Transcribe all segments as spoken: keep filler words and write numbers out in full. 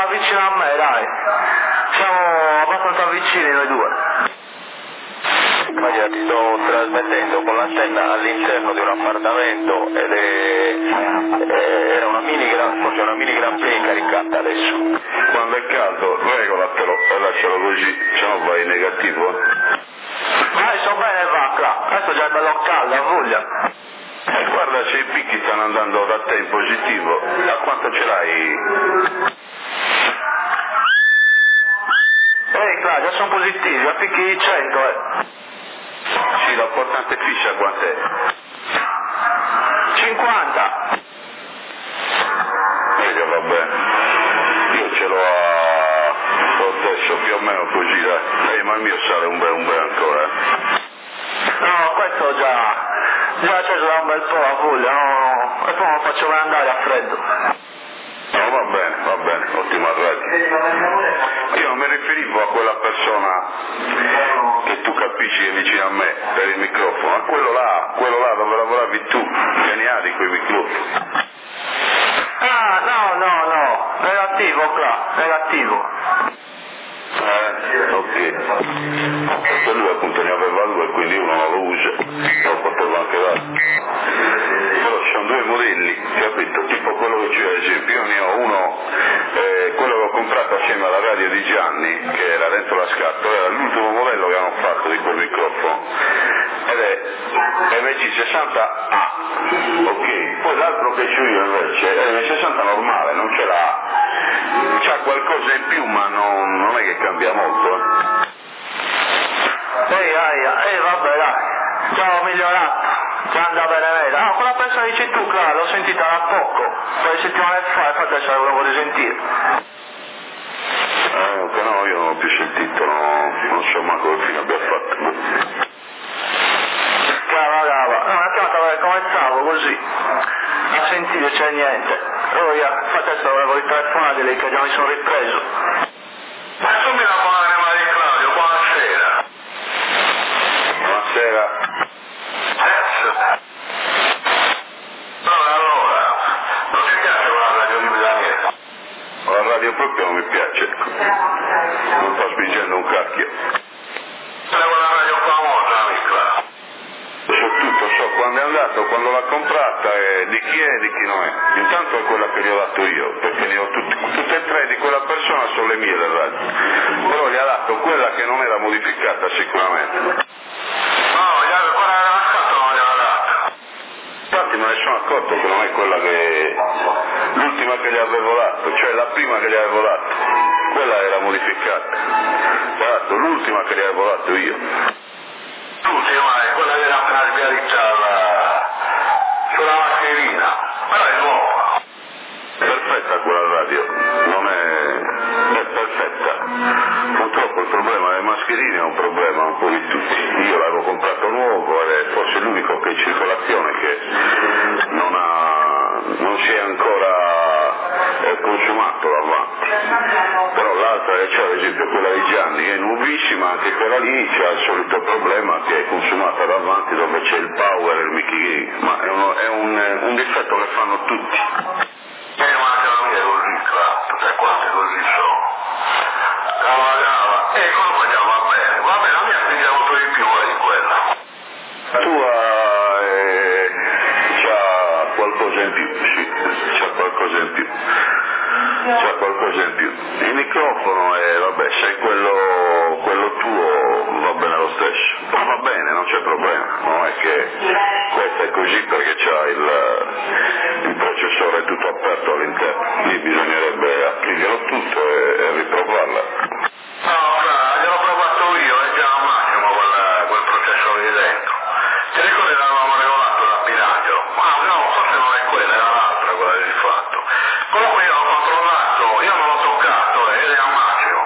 vicino a me, dai. Siamo abbastanza vicini noi due. Maria, ti sto trasmettendo con l'antenna all'interno di un appartamento ed è, è era una mini gran, forse una mini gran play caricata adesso. Quando è caldo regolatelo e lascialo così, se no vai negativo. Ma io so bene va qua, adesso già è bello caldo, ha voglia. E guarda se i picchi stanno andando da te in positivo, a quanto ce l'hai? Ehi Claudia, sono positivi, a picchi di cento, eh. Sì, l'importante fiscia quant'è? cinquanta. Meglio, va bene. Io ce l'ho a lo stesso, più o meno così, dai. Eh, ma il mio sale un bel, un bel ancora, eh. No, questo già, già acceso da un bel po' a voglia, no, e poi non lo faccio mai andare a freddo. No, va bene, va bene, ottima radio. Io non mi riferivo a quella persona che tu capisci che è vicino a me per il microfono, a quello là, quello là dove lavoravi tu, che ne ha di quei microfoni. Ah, no, no, no, negativo qua, negativo. Eh, ok. Perché lui appunto ne aveva due e quindi uno non lo usa, lo potevo anche dare. Però ci sono due modelli, capito? Tipo quello che c'è ad esempio, io ne ho uno, eh, quello che ho comprato assieme alla radio di Gianni, che era dentro la scatola, era l'ultimo modello che hanno fatto di quel microfono, ed è M C sessanta A, ok? Poi l'altro che c'ho io invece è l'M sessanta normale, non ce l'ha, c'ha qualcosa in più ma non, non è che cambia molto, eh. Ehi, aia, ehi, vabbè, dai, già ho migliorato, già anda bene, vedi. Ah, quella persona dici tu, Clara, l'ho sentita da poco, un paio di settimane fa, infatti adesso la volevo risentire. Eh, che no, io non ho più sentito, no, non so mai come fine abbia fatto. Cava, cava, no, una chiamata per come stavo, così, a sentire c'è niente. Oh, yeah, infatti adesso volevo ritelefonare lì che già mi sono ripreso. Ma tu mi la buona Maria Claudio, buonasera. Buonasera. Yes. No, allora, non ti piace quella radio di Milano? La radio proprio non mi piace. Non sto spingendo un cacchio. È una radio famosa, amica. So tutto, so quando è andato, quando l'ha comprata, e di chi è e di chi non è. Intanto è quella che gli ho dato io, perché ne ho tutti, tutte e tre di quella persona sono le mie del radio. Però gli ha dato quella che non era modificata sicuramente. No, gli ha, quella era nascosta non gliela data. Infatti me ne sono accorto che non è quella che... l'ultima che gli avevo dato, cioè la prima che gli avevo dato. Quella era modificata. Gli ha dato l'ultima che gli avevo dato io. L'ultima è quella che era appena sbiarizzata sulla mascherina, però è nuova. Perfetta quella radio, non è... è perfetta. Purtroppo il problema delle mascherine è un problema un po' di tutti. Io l'avevo comprato nuovo ed è forse l'unico che è in circolazione che non ha... non si è ancora eh, consumato davanti. Però l'altra che c'è ad esempio quella di Gianni che è nuovissima, anche quella lì c'ha il solito problema che è consumata davanti dove c'è il power e il Mickey Gay, ma è, uno, è un, un difetto che fanno tutti. Eh ma anche la mia è così, claro, sai quante così sono. Cava cava, e quello poi già va bene, va bene, la mia spinge molto di più di quella. La tua eh, c'ha qualcosa in più, sì, c'ha qualcosa in più. C'è qualcosa in più. Il microfono è, vabbè, se è quello, quello tuo va bene lo stesso. Ma va bene, non c'è problema. Non è che questo è così perché c'ha il, il processore tutto aperto all'interno. Lì bisognerebbe aprirglielo tutto e, e riprovarla. No, no, gliel'ho provato io, è già al massimo quel, quel processore di dentro. Ti ricordi che l'avevamo regolato da Pinaggio? Ah no, forse non è quella, era l'altra quella del fatto. Comunque io l'ho controllato, io non l'ho toccato, ed è al massimo.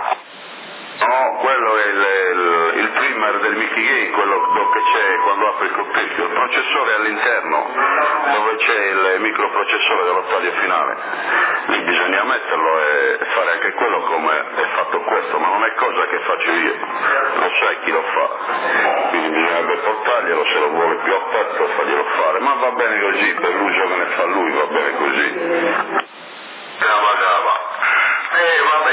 No, quello è il, il, il primer del Mickey Gay, quello che c'è quando apre il coppicchio, il processore all'interno, dove c'è il microprocessore dello taglio finale. Lì bisogna metterlo e fare anche quello come è fatto questo, ma non è cosa che faccio io, lo sai chi lo fa. Quindi bisognerebbe portarglielo, se lo vuole più aperto farglielo fare, ma va bene così, per l'uso che ne fa lui va bene così. Cava cava. Eh, va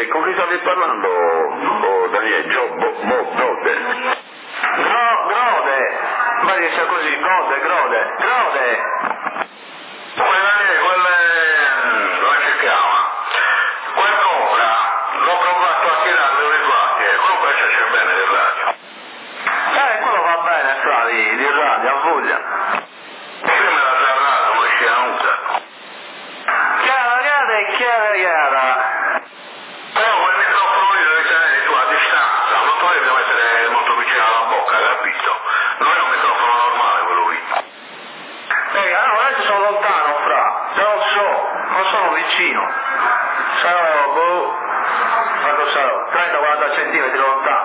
Eh, con chi stavi parlando, oh, Daniele? Gio, bo, bo, Grode? Gro, Grode, ma che sia così, Grode, Grode, Grode. Quella lì, quella come si chiama? Qualcosa, l'ho provato a tirare le guardie, comunque c'è bene del radio. Eh, quello va bene, fra, di, di radio, a voglia. Prima la giornata, come si chiama? Chiara, chiara e chiara, chiara. Però quel microfono lì deve tenere tu a distanza, non lo devi mettere molto vicino alla bocca, capito? Non è un microfono normale quello lì. Eh, no, adesso sono lontano, fra, già lo so, non sono vicino. Sarò, boh, quanto sarò? trenta quaranta centimetri lontano.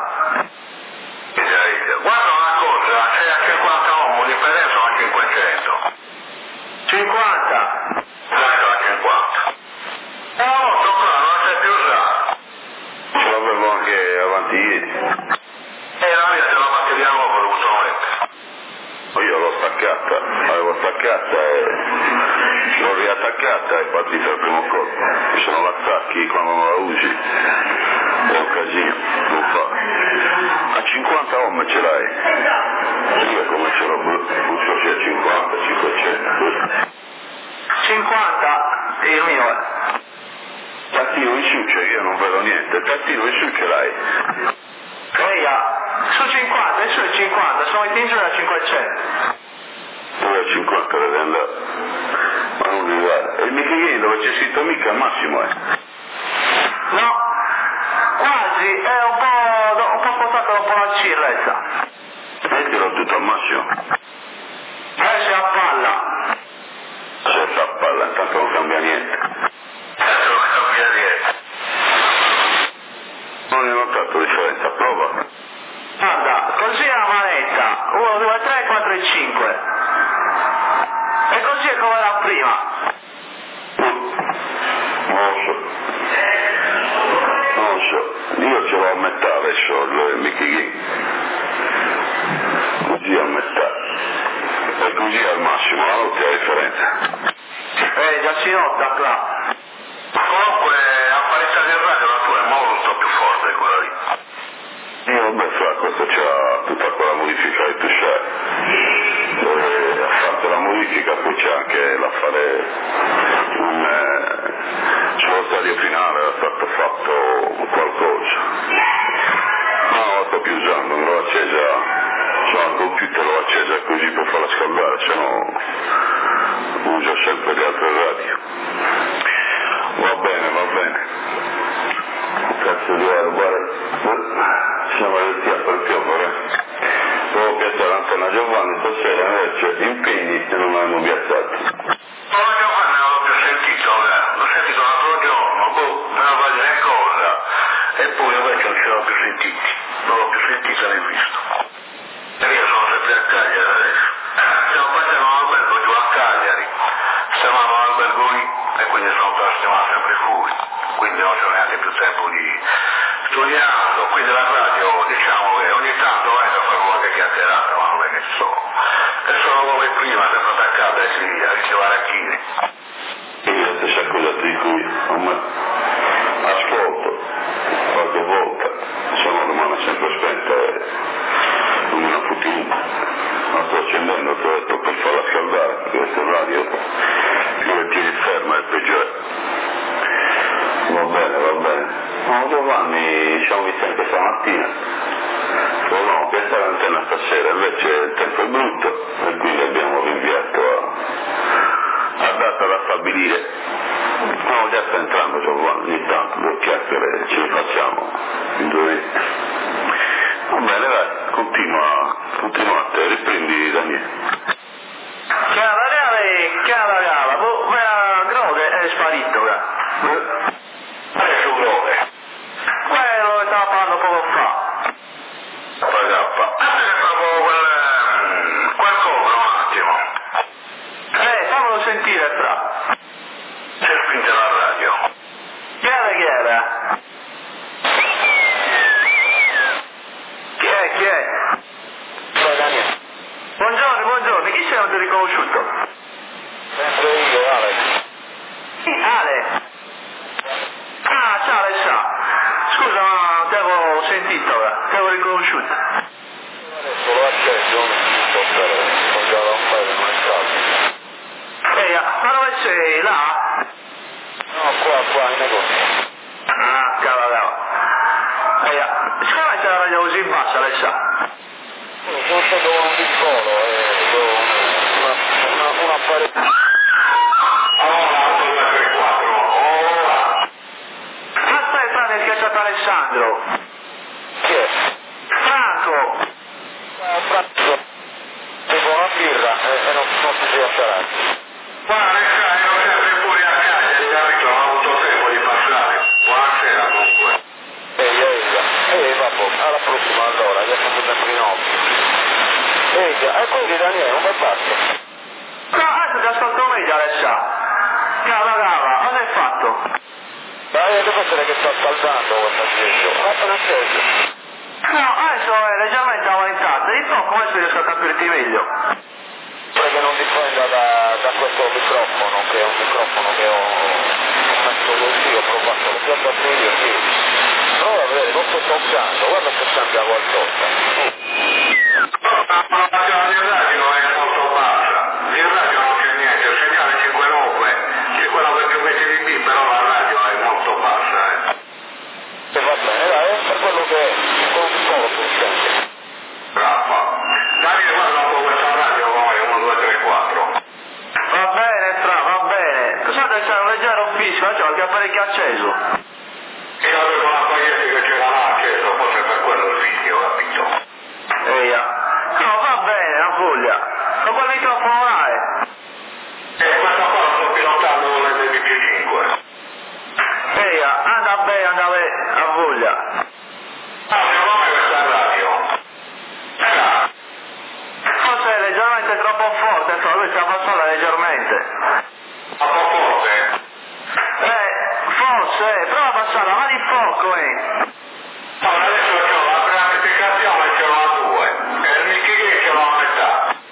Guarda una cosa, sei a cinquanta ohm, di differenza a cinquecento. cinquanta. Dai, a cinquanta. Oh, tocca, non sei più usato. Ce l'avevo anche avanti ieri. E la mia c'è la batteria nuova, ho dovuto mettere. Io l'ho staccata, l'avevo staccata e l'ho riattaccata e è partita il primo colpo. Se non la attacchi quando non la usi è un casino, non fa. A cinquanta ohm ce l'hai. Io come ce l'ho, busso sia cinquanta, cinquecento. cinquanta, il mio è. Tattino in su, cioè io non vedo niente, tattino in su ce l'hai. Eia, su cinquanta, e su è cinquanta, sono in giù da cinquecento. Dove a cinquanta deve andare? Ma non mi guarda. E il Michigini dove c'è scritto mica al massimo è? No, quasi, è un po', un po' spostato un po' la cirrezza. Mettilo tutto al massimo. Eh, si appalla. Se sta a palla, intanto non cambia niente. Non cambia niente. Non hai notato differenza, prova. Guarda, così è la manetta, uno, due, tre, quattro e cinque. E così è come era prima. Non lo so. Non lo so. Io ce l'ho a metà adesso il Michigini. Così a metà. E così al massimo, la notte la differenza. Eh, già si nota, qua. Comunque, apparecchia del radio la tua è molto più forte quella lì. Io vabbè, fra questo c'ha tutta quella modifica che tu sai. E ha fatto la modifica, poi c'è anche l'affare un, eh, sullo stadio finale, era stato fatto qualcosa. Ma non la sto più usando, non l'ho accesa, sono al computer, l'ho accesa così per farla scaldare, se no uso sempre le altre radio. Va bene, va bene. Cazzo di ora, guarda, siamo riusciti a far piovere. Devo piazzare l'antenna Giovanni, stasera invece impegni e non l'hanno piazzato. No, Giovanni non l'ho più sentito, l'ho sentito l'altro giorno, boh, me la va a dire cosa. Eppure invece non ce l'ho più sentiti, non l'ho più sentito né visto. E io sono sempre a Cagliari adesso. Stiamo facendo un albergo giù a Cagliari, stavamo all'albergo lì e quindi sono per stiamo sempre fuori, quindi non c'ho neanche più tempo di studiando, quindi la radio diciamo che ogni tanto vai a fare qualche chiacchierata, ma non è che so, è solo come prima, sempre attaccata e si a ricevere a chili. E io la stessa cosa di cui ascolto qualche volta, se no rimane sempre spenta e non me ne fotti una. La sto accendendo, ti ho detto per farla scaldare, perché questa radio più le tieni ferma è peggiore. Va bene, va bene. No, Giovanni, ci siamo visti anche stamattina. Volevamo piazzare l'antenna stasera, invece il tempo è brutto e quindi abbiamo rinviato a, a data da stabilire. No, già sta entrando Giovanni, ogni tanto due chiacchiere ce le facciamo in due minuti. Va bene, dai, continua, continua a te, riprendi Daniele. Chiara, chiara, chiara, chiara, boh, ma Grode è sparito, eh. Adesso Grode. Quello che stava parlando poco fa. Pagappa. Proprio quel, quel cover un attimo. Eh, fammelo sentire, fra. Si è spinta la radio. Chiara, chiara. Chi è, chi è? Ciao Daniele. Buongiorno, buongiorno, chi sei? Non ti ho riconosciuto? Sempre io, Alex. Ale. Ah, ciao Alessà. scusa, ma ti avevo sentito ora, ti avevo riconosciuto. Adesso lo acceso, non so se non già da un paio di non Ehi, ma dove sei? Là? No, qua, qua, in negozio. Ah, cavolo. Ehi, siccome c'è la radio così bassa, lei sa? Sono stato con un piccolo e do una, una, un apparecchio. Aspetta, mi è schiacciato Alessandro. Chi è? Franco. Eh, Franco, tipo una birra e, e non, non si sia sciarati. Guarda, io sempre fuori a casa, il capito, non ho avuto tempo di passare. Buonasera comunque. Ehi, ehi, ehi, vabbè, alla prossima allora, adesso sono sempre in occhio. Ehi, e quindi Daniele, come fatto? No, adesso ti ascolto meglio, Alessa. Cava, cava, cosa hai fatto? Dai, deve essere che sta scaldando questa scelta. Ma appena acceso. No, adesso è leggermente aumentato, di poco adesso riesco a capirti meglio. Perché non dipenda da, da questo microfono, che è un microfono che ho, ho messo così, ho provato, l'ho fatto a meglio, sì. Prova a vedere, non sto toccando, guarda se cambia qualcosa. Il radio è molto bassa, il radio non c'è niente, il segnale cinque nove, cinque più venti dB, però la radio è molto bassa. Eh. E va bene, dai, è per quello che con un piccolo tu senti. Bravo. Daniele, guarda un po' questa radio come uno, due, tre, quattro. Va bene, Fra, va bene. Cosa deve essere un leggero fischio, cioè che apparecchio acceso. Io avevo la paglietta che c'era là acceso, forse per quello il fischio, capito? Ehi, no, va bene, la foglia. Ma quel microfono là è? E questa qua la sto pilotando con l'M P cinque. Ehi, anda bene, anda bene, a voglia. Ah, secondo me questa radio. Era. Forse è leggermente troppo forte, insomma, lui sta passando leggermente. A po' forte. Eh, forse, prova a passarla, ma di poco, eh. Allora adesso ho la preamplificazione ce l'ho a due. E il Mickey ce l'ho a metà.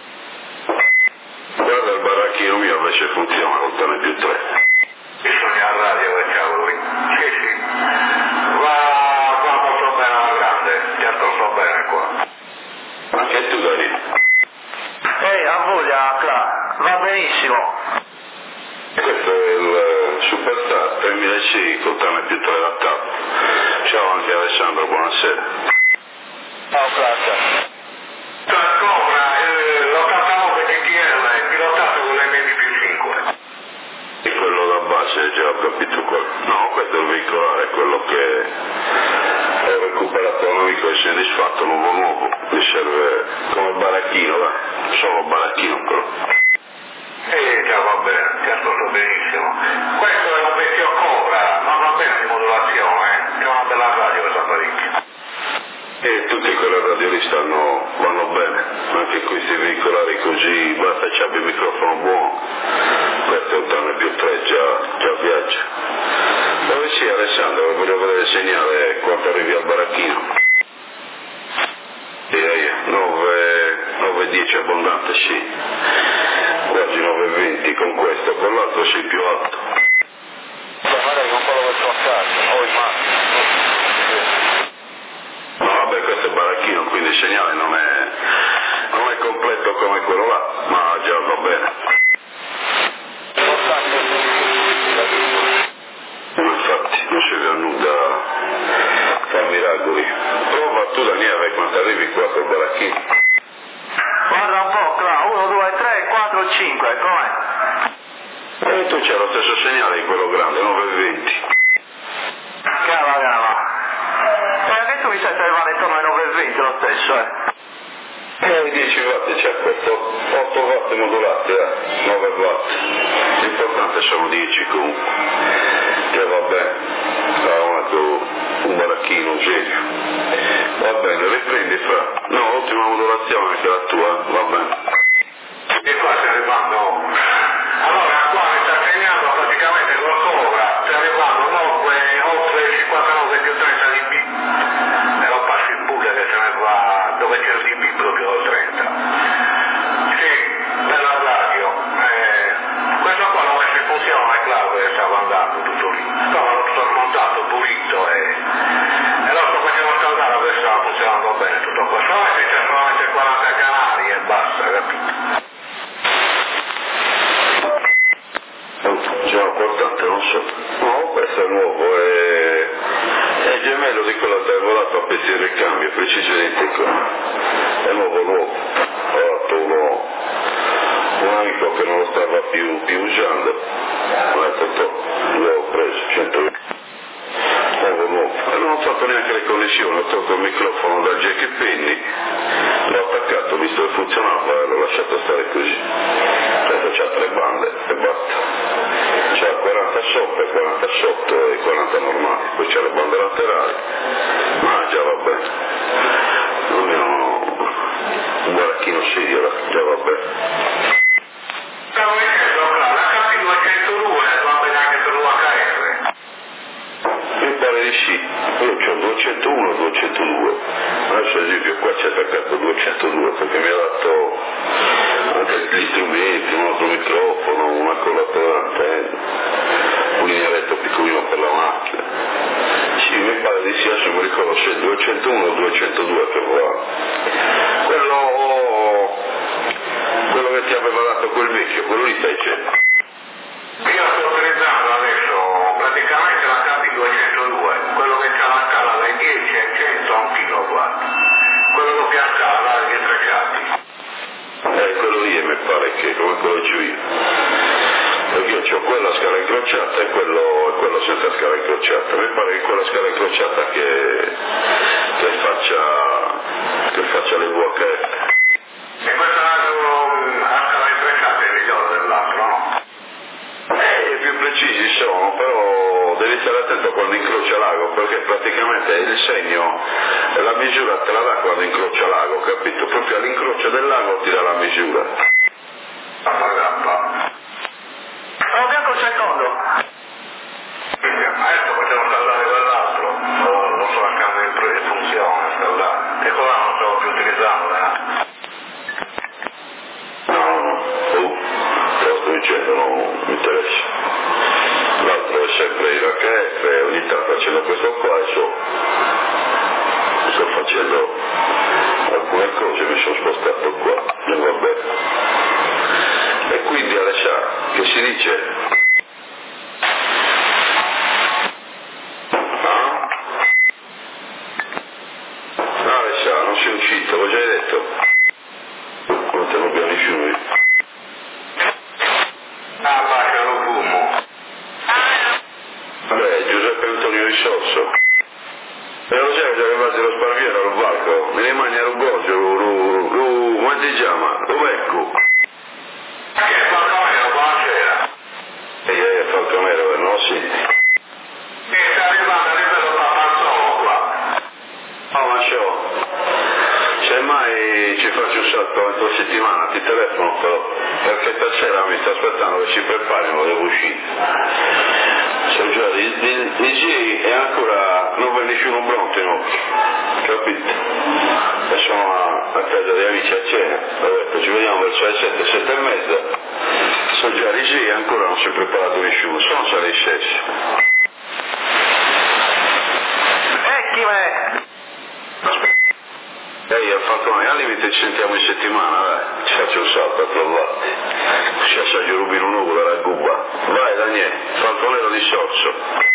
Guarda il baracchino mio invece funziona con tone più tre. Bisogna al radio che c'ha lui. Sì, sì. Va, va molto bene alla grande, certo sto bene qua. Anche tu Daniele. Ehi, a voglia, Cla, va benissimo. Questo è il Superstar tremila C con tone più tre adattato. Ciao anche Alessandro, buonasera. Ciao, grazie. Cobra, eh, l'ottantanove D T L è pilotato con l'M P cinque. E quello da base, già ho capito quello. No, questo è il veicolare, quello che ho recuperato un amico e si è disfatto nuovo nuovo. Mi serve come baracchino, va. Solo baracchino però. Eh già va bene, certo so benissimo. Questo è un vecchio Cobra, ma va bene di modulazione, eh. È una bella radio questa apparecchio. E tutte quelle radio lì stanno, vanno bene, anche questi veicolari così, basta c'è il microfono buono, questo è un tanto più tre, già, già viaggia. Dove sei Alessandro? Voglio vedere il segnale quando arrivi al baracchino. E nove dieci abbondante sì, quasi nove venti con questo, con l'altro sei più alto. Beh, magari con quello che sto a casa, o in macchina. No, vabbè, questo è baracchino, quindi il segnale non è, non è completo come quello là, ma già va bene. No, infatti, non ci vede nulla fa miracoli. Prova tu Daniele quando arrivi qua col baracchino. Guarda un po', Cla, uno, due, tre, quattro, cinque, com'è? E tu c'è lo stesso segnale di quello grande, nove venti. Cava, cava. Eh, che tu mi stai arrivando intorno ai nove venti lo stesso, eh? E dieci watt c'è questo, otto watt modulati, eh, nove watt. L'importante sono dieci comunque. Che va bene. Stavamo un baracchino, un genio. Va bene, riprendi fra. No, ottima modulazione anche la tua, va bene. E qua stai arrivando. Allora qua mi sta segnando praticamente col Cobra, stai arrivando nove, oltre cinquantanove più trenta dB. E lo passi il bulle che se ne va dove c'è il dB proprio al trenta. Sì, bella radio. Eh, questo qua l'ho messo in funzione, è claro che stava andando tutto lì. Stava tutto smontato, pulito e preciso identico, è nuovo nuovo, ho fatto uno, un amico che non lo stava più, più usando, mi ha detto, l'ho preso, centoventi, nuovo nuovo, e non ho fatto neanche le connessioni, ho tolto il microfono dal jack e penny, l'ho attaccato, visto che funzionava e l'ho lasciato stare così, adesso c'ha tre bande e basta. C'ha quaranta sopra, quaranta sotto e quaranta normali, poi c'ha le bande laterali, ma già va bene, almeno un baracchino serio, già va bene. Stavo dicendo, la K duecentodue va bene anche per l'U H R? Mi pare di sì, io ho duecentouno e duecentodue, adesso ad esempio qua c'è attaccato duecentodue perché mi ha dato anche gli strumenti, un altro microfono, una collatura d'antenna, un linearetto piccolino per la macchina. Sì, mi pare di sì, adesso mi ricordo se è duecentouno o duecentodue che va. Quello, quello che ti aveva dato quel vecchio, quello lì stai dicendo. Io sto utilizzando adesso praticamente la K duecentodue, quello che c'ha la scala dai dieci ai cento a un kilowatt, quello doppia scala di tre catti. Eh, quello lì mi pare che come quello c'ho io. Perché io ho quella scala incrociata e quello, e quello senza scala incrociata. Mi pare che quella scala incrociata che, che faccia che faccia le U H F. E questo a scala incrociata è migliore dell'altro, no? Eh, più precisi sono, però devi stare attento quando incrocia l'ago, perché praticamente il segno, la misura te la dà quando incrocia l'ago, capito? Proprio all'incrocio del lago ti dà la misura. Sono bianco il secondo. Adesso possiamo installare quell'altro, non so a casa in funzione installare. E quello non stavo più utilizzando, eh? No, no, no, oh, te lo sto dicendo, non mi interessa. L'altro è sempre il H F, ogni tanto facendo questo qua e so, sto facendo alcune cose, mi sono spostato qua, e va bene. E quindi Alessandro, che si dice? Ah? No Alessandro, non sei uscito, l'ho già detto. Non te lo abbiamo nessuno. Ah, ma che lo fumo. Beh, Giuseppe Antonio Risorso. E lo sai che già arrivati lo sparviero al barco, mi rimane a Rugogio, lu, lu, come si chiama? Rubecco. Che è Falconero, buonasera. E eh, Falconero, eh, no, sì. E sta arrivando a livello Papanzolo qua. Oh, ma ciò, semmai ci faccio un salto entro settimana, ti telefono però, perché stasera mi sta aspettando che si preparino, devo uscire. Sono già di, di, di G e ancora non vede nessuno pronto in occhio, capito? E sono a, a casa degli amici a cena, ho detto ci vediamo verso le sette, sette e mezza, sono già di G e ancora non si è preparato nessuno, sono già le sette. E chi me? Ehi, al Falcone, al limite ci sentiamo in settimana, dai, ci faccio un salto a trovarti. Ci assaggio rubino un uovo dalla gubba. Vai Daniele, Falconero di Sorso.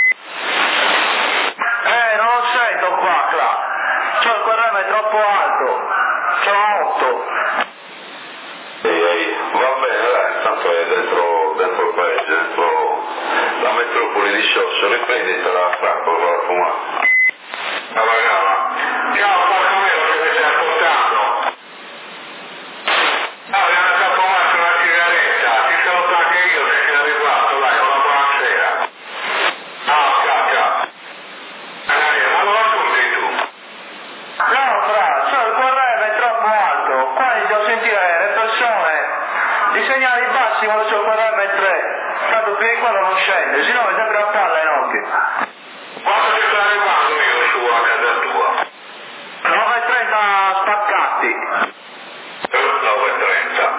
Eh, non lo sento qua, Cla. Cioè il Q R M è troppo alto. Sono otto. Ehi, ehi, va bene, dai, tanto è dentro, dentro il paese, dentro la metropoli di Sorso, riprenditela, Franco, va a fumare. Allora, ciao Falconero, che mi stai ascoltando? Ah, mi hanno fatto fumare una sigaretta, ti saluto anche io che sei arrivato, dai, una buonasera. Ah, ciao, ciao. Eh, ma lo ascolti tu? No, fra, cioè il Q R M è troppo alto, qua inizio a sentire le persone, i segnali bassi quando c'è il Q R M tre, tanto più di quello non scende, sennò mi sembra a palla in occhio. Quanto ti sto arrivando io su a casa tua? nove e trenta spaccati. nove e trenta.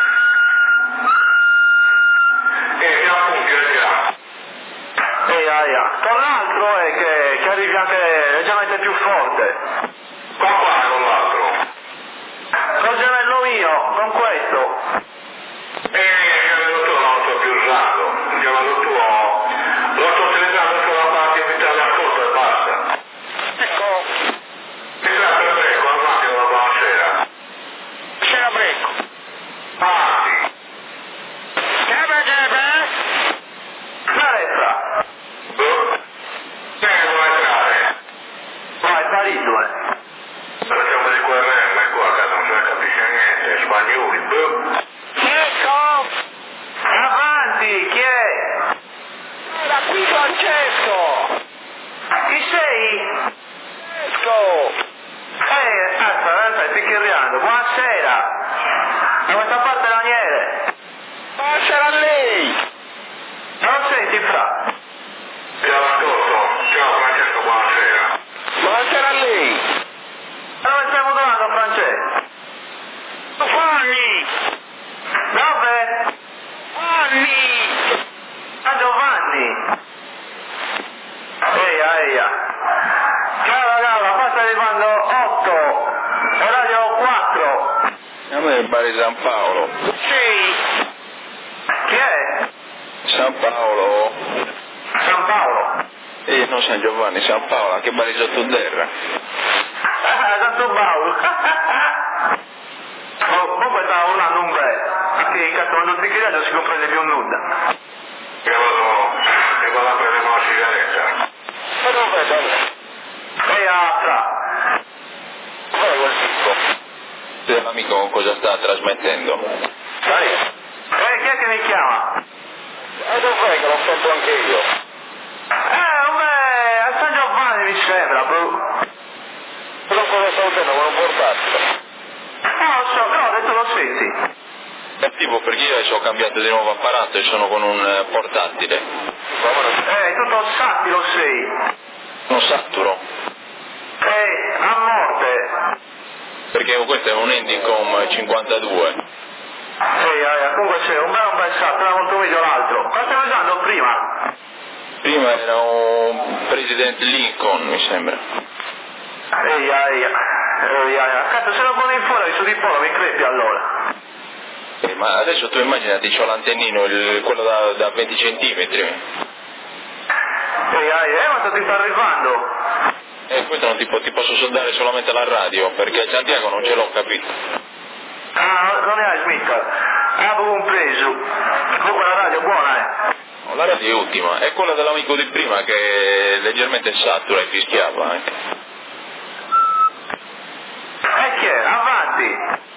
E già appunto è già. Ehi, aia. Tra l'altro è che, che arrivi anche leggermente più forte. Con quale con l'altro? Col gemello mio, con questo. E il gemello tuo non lo sto più usando. Il gemello tuo lo sto utilizzando solo la parte vitale ascolto e basta. Ecco. Mi sa per me. Bagnoli, boh. Ecco! Avanti, chi è? Da qui Francesco! Chi sei? Francesco! Eh, aspetta, aspetta, stai chiacchierando. Buonasera. Da questa parte Daniele. Buonasera a lei! Non lo senti, fra? Ciao, ascolto. Ciao Francesco, buonasera. Buonasera a lei! Dove stiamo tornando, Francesco? Giovanni! Dove? Giovanni! A Giovanni. Eia, eia. Ciao, ragazzi, qua sta arrivando otto. Orario quattro. A me mi pare San Paolo. Sì! Chi è? San Paolo? San Paolo. Eh, non San Giovanni, San Paolo, che pare sotto terra. Ah, Santo Paolo. Oh, comunque stava urlando un bel. Anche in cazzo quando ti chiede non si comprende più nulla. Che vado, che vado a prendere una sigaretta. Ma dove dove? Eia, fra. Dov'è quel tipo? Se l'amico con cosa sta trasmettendo? Sai? Eh, chi è che mi chiama? E dov'è che l'ho fatto anche io? Eh, vabbè, a San Giovanni mi sembra, boh. Però cosa sto facendo con un portatile? Non lo so, però ho detto lo senti. È tipo perché io adesso ho cambiato di nuovo apparato e sono con un eh, portatile. Eh, tutto satti lo sei. Non saturo. Eh, a morte. Perché questo è un Endicom cinquantadue. Ehi, ehi, comunque c'è un bel un bel salto, era molto meglio l'altro. Cosa stavi usando prima? Prima era un Presidente Lincoln, mi sembra. Ehi, ehi, ehi, ehi. Cazzo, se lo poni in fuori su di polo mi crepi allora. Eh, ma adesso tu immaginati, c'ho l'antennino, il- quello da, da venti centimetri. Ehi, ehi, eh, ma ti sta arrivando. E questo non ti, po- ti posso soldare solamente alla radio, perché a Santiago non ce l'ho, capito? Ah, non ne hai Smith. Ah, avevo un preso. Comunque la radio è buona, eh. No, la radio è ultima, è quella dell'amico di prima che leggermente satura e fischiava anche. E chi è? Avanti.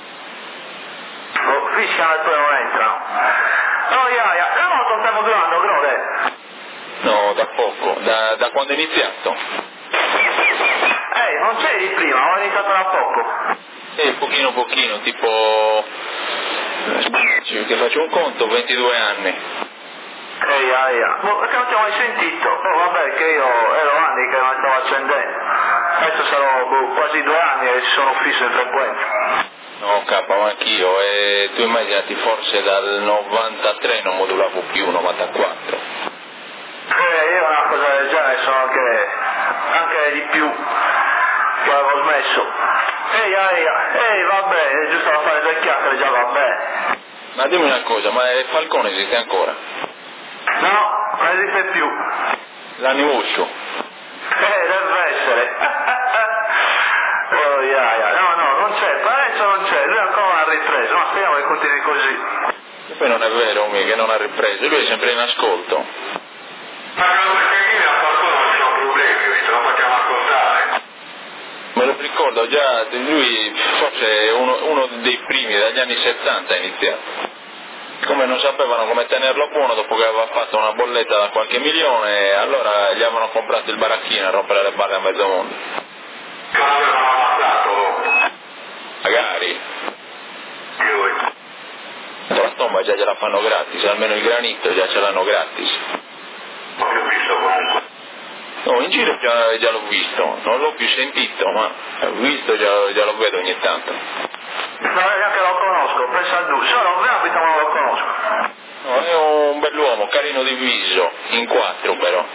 Oh, fischiano e poi non entrano. Oh, iaia, da molto stiamo durando, Grode. No, da poco, da, da quando è iniziato. Ehi, non c'eri prima, ho iniziato da poco. E pochino pochino, tipo... eh, che faccio un conto, ventidue anni. Ehi, aia. Boh, perché non ti ho mai sentito? Oh, vabbè, che io ero anni che non stavo accendendo. Adesso sarò boh, quasi due anni e sono fisso in frequenza. No, capo, ma anch'io, e tu immaginati, forse dal novantatré non modulavo più, novantaquattro. Eh, io una cosa del genere sono anche, anche di più che avevo smesso. Ehi, aia, ehi, vabbè, è giusto da fare due chiacchiere, già va bene. Ma dimmi una cosa, ma il Falcone esiste ancora? No, non esiste più. L'Animuscio? Eh, deve essere. Oh, iaia, no, no, non c'è, per adesso non c'è, lui ancora non ha ripreso, ma speriamo che continui così. E poi non è vero, mi, che non ha ripreso, lui è sempre in ascolto. Ma credo che qui a qualcuno non ci sono problemi, visto, lo facciamo ascoltare. Me lo ricordo già, lui forse è uno, uno dei primi, dagli anni settanta ha iniziato. Come non sapevano come tenerlo buono dopo che aveva fatto una bolletta da qualche milione, allora gli avevano comprato il baracchino a rompere le balle a mezzo mondo. Che non avevano ammazzato. Magari. Lui. La tomba già gliela fanno gratis, almeno il granito già ce l'hanno gratis. Non più visto comunque. No, in giro già, già l'ho visto, non l'ho più sentito, ma l'ho visto, già, già lo vedo ogni tanto. Non è neanche lo conosco, pensa a lui, solo un abito ma non lo conosco. No, è un bell'uomo, carino di viso, in quattro però.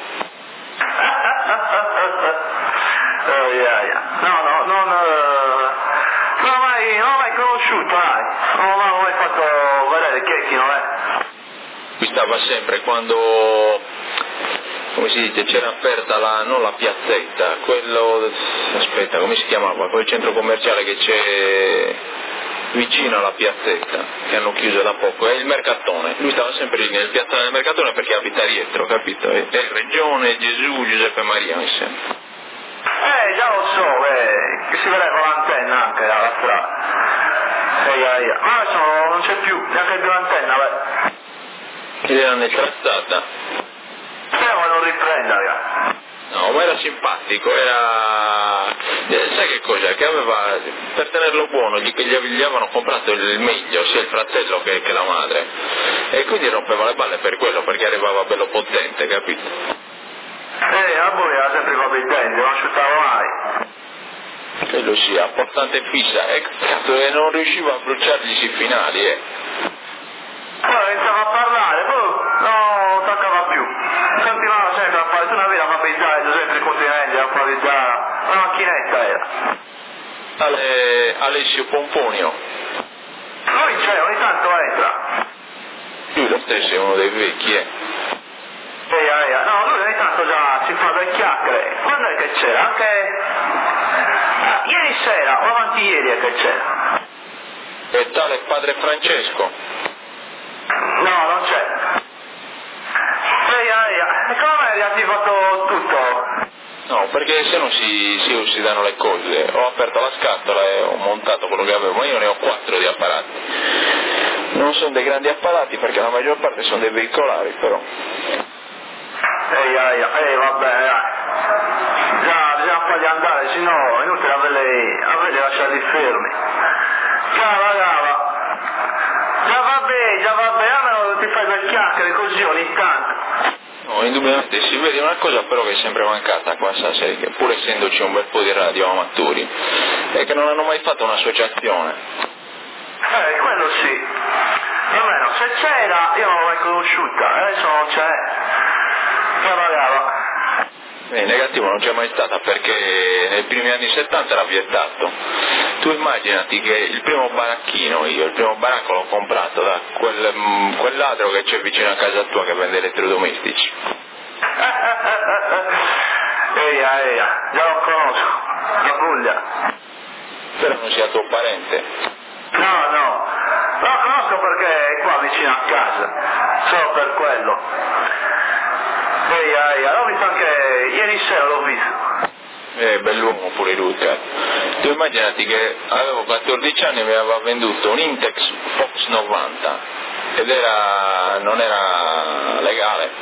Oh, yeah, yeah. No, no, non, uh, non l'ho mai, non l'ho mai conosciuto, dai. Non l'ho mai fatto vedere chi è chi non è. Qui stava sempre quando, come si dice, c'era aperta la, non la piazzetta, quello, aspetta, come si chiamava, quel centro commerciale che c'è vicino alla piazzetta, che hanno chiuso da poco, è il Mercatone. Lui stava sempre lì nel piazzale del Mercatone perché abita dietro, capito? È, è Regione, Gesù, Giuseppe Maria, mi sembra. Eh, già lo so, eh, che si vede con l'antenna anche dalla strada. Ehi, ehi, ma adesso non c'è più, neanche più l'antenna, beh. Che era netrastata. Speriamo che non riprenda, raga. No, ma era simpatico, era... sai che cos'è? Che aveva, per tenerlo buono, gli, gli, gli avevano comprato il meglio, sia il fratello che, che la madre, e quindi rompeva le balle per quello, perché arrivava bello potente, capito? Eh, la boia era sempre proprio i denti, non asciuttava mai. Quello sì, a portante fissa, e cazzo, e non riusciva a bruciargli i finali, eh. Poi iniziava a parlare, poi non toccava più. Continuava sempre a fare, tu una vita a papizzare, Giuseppe il continente, a papizzare, una macchinetta era. Ale, Alessio Pomponio. Lui c'è, ogni tanto entra. Lui lo stesso è uno dei vecchi, eh. Ehi, ehi, no, lui ogni tanto già si fa due chiacchiere. Quando è che c'era? Anche... Ah, ieri sera, o avanti ieri è che c'era. E tale padre Francesco. No, non c'è. Ehi, ehi, e come mai gli ha fatto tutto? No, perché se no si, si ossidano le cose. Ho aperto la scatola e ho montato quello che avevo, ma io ne ho quattro di apparati. Non sono dei grandi apparati perché la maggior parte sono dei veicolari, però. Ehi, ehi, ehi, va bene, dai. Già, bisogna fargli andare, sennò è inutile averli, averli lasciati fermi. Cava, cava. Già va bene, già va bene, almeno ti fai due chiacchiere così ogni tanto. No, indubbiamente si vede una cosa però che è sempre mancata qua stasera, che pur essendoci un bel po' di radio amatori, è che non hanno mai fatto un'associazione. Eh, quello sì. Almeno, se c'era, io non l'ho mai conosciuta, adesso non c'è. Cava, cava. In negativo non c'è mai stata perché nei primi anni settanta era vietato. Tu immaginati che il primo baracchino io, il primo baracco l'ho comprato da quel, mh, quel ladro che c'è vicino a casa tua che vende elettrodomestici. Eia, eia, già lo conosco, la Puglia. Spero non sia tuo parente. No, no, lo conosco perché è qua vicino a casa, solo per quello. Eia, eia, l'ho visto anche ieri sera, l'ho visto. Eh, bell'uomo pure lui, cazzo. Tu immaginati che avevo quattordici anni e mi aveva venduto un Intex Fox novanta ed era... non era legale.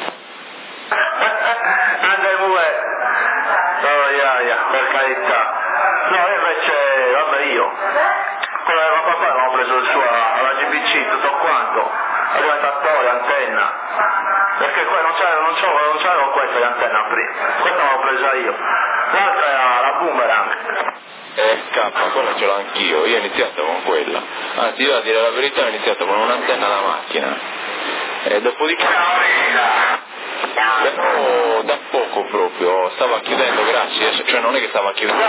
Anche pure, oh, ia, ia, per carità. No, io invece, vabbè, io, quello che papà avevamo preso il suo alla G B C, tutto quanto, alimentatore, antenna, perché qua non c'avevo, non c'avevo, non c'avevo questa di antenna prima, questa l'avevo presa io, l'altra era la Boomerang. Eh, cappa, quella ce l'ho anch'io, io ho iniziato con quella, anzi io a dire la verità ho iniziato con un'antenna alla macchina, e dopodiché, però da poco proprio, stava chiudendo, grazie, cioè non è che stava chiudendo,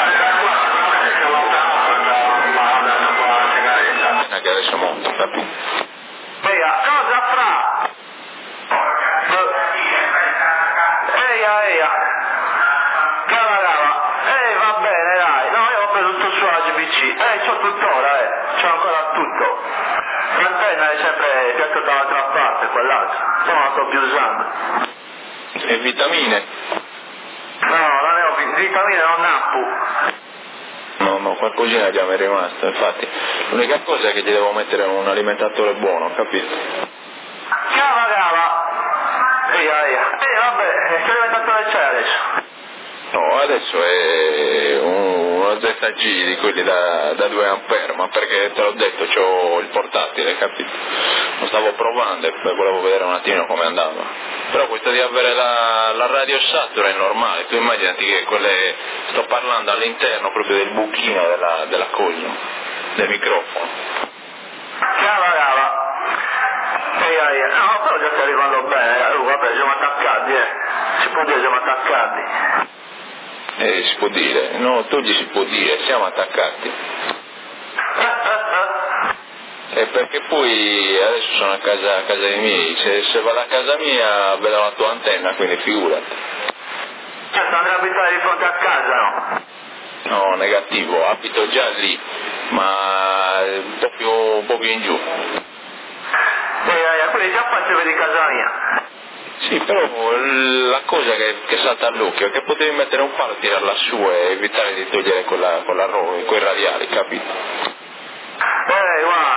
che adesso monto, capito? Eia, cosa fra? Eia, eia, cava, cava, ehi, va bene, dai, no, io ho preso tutto su alla G B C, eh, c'ho tuttora, eh, c'ho ancora tutto, l'antenna è sempre piatto dall'altra parte, quell'altra, non la sto più usando. E vitamine? No, non ne ho vi- vitamine, non nappo. No, no, qualcosina già mi è rimasto, infatti, l'unica cosa è che gli devo mettere un alimentatore buono, capito? Cava, cava, eia, eia, ehi, vabbè, che alimentatore c'è adesso? No, adesso è un- uno Z G di quelli da, da due ampere, ma perché te l'ho detto, c'ho il portatile, capito? Lo stavo provando e poi volevo vedere un attimino come andava. Però questo di avere la, la radio satura è normale, tu immaginati che quelle, sto parlando all'interno proprio del buchino della, della cosa, del microfono. Cava, cava, eia, eia, no, però già sta arrivando bene, uh, vabbè, siamo attaccati, eh, si può dire siamo attaccati. Eh, si può dire, no, tu gli si può dire, siamo attaccati. E perché poi adesso sono a casa, a casa dei miei, se, se vado a casa mia vedo la tua antenna, quindi figurati. Certo, andrei a abitare di fronte a casa, no? No, negativo, abito già lì, ma un po' più, un po' più in giù. Eia, eia, quindi già faccio vedere casa mia. Sì, però la cosa che, che salta all'occhio è che potevi mettere un palo e tirarla su e evitare di togliere quella, quella ro- quei radiali, capito? Eh, guarda,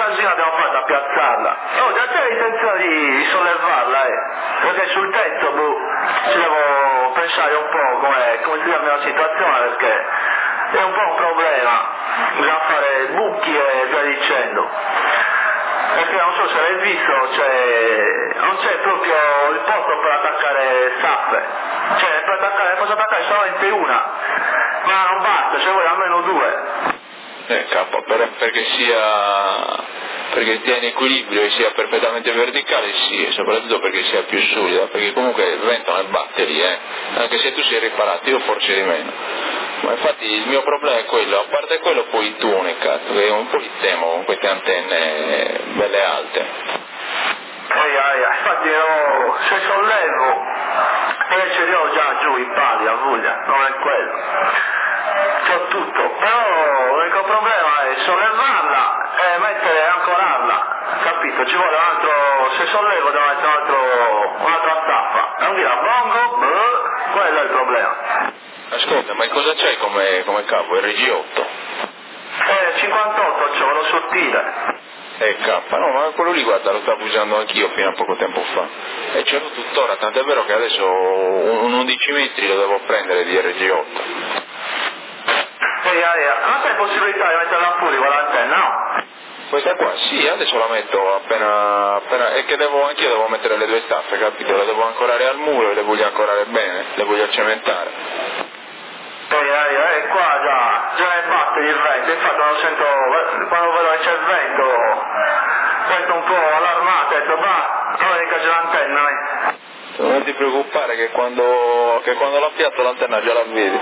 casino abbiamo fatto a piazzarla. Oh, già c'è l'intenzione di, di sollevarla, eh. Perché sul tetto, boh, ci devo pensare un po' come, come si chiama la situazione, perché è un po' un problema. Bisogna fare buchi e via dicendo. Perché non so se l'hai visto, c'è, non c'è proprio il posto per attaccare saffe. Cioè, per attaccare, posso attaccare solamente una, ma non basta, ce vuole almeno due. Eh, capo, per, perché sia perché stia in equilibrio e sia perfettamente verticale, sì, e soprattutto perché sia più solida, perché comunque il vento non batte lì, eh, anche se tu sei riparato, io forse di meno. Ma infatti il mio problema è quello, a parte quello poi il tunica, che un po' li temo con queste antenne belle alte. Ehi, ehi, infatti io se sollevo, invece io ho già giù i pali a voglia, non è quello. C'ho tutto, però l'unico problema è sollevarla e mettere ancorarla, capito? Ci vuole un altro, se sollevo devo mettere un altro, un'altra staffa, non dire a bongo, bluh, quello è il problema. Ascolta, ma cosa c'hai come, come capo? R G otto? Eh, cinquantotto c'ho, quello sottile. Eh K, no, ma quello lì guarda lo stavo usando anch'io fino a poco tempo fa e ce l'ho tuttora, tant'è vero che adesso un undici metri lo devo prendere di R G otto. Ehi, ehi, non c'è possibilità di metterla fuori con l'antenna, no? Questa qua, sì, adesso la metto appena, appena è che devo, anch'io devo mettere le due staffe, capito? Le devo ancorare al muro e le voglio ancorare bene, le voglio cementare. Ehi, ehi, eh, qua già, già ne batte il vento, infatti quando sento, quando vedo che c'è il vento, sento un po' allarmato, ho detto, bah, non è che c'è l'antenna, eh. Non ti preoccupare che quando, che quando la piazzo l'antenna già la vedi.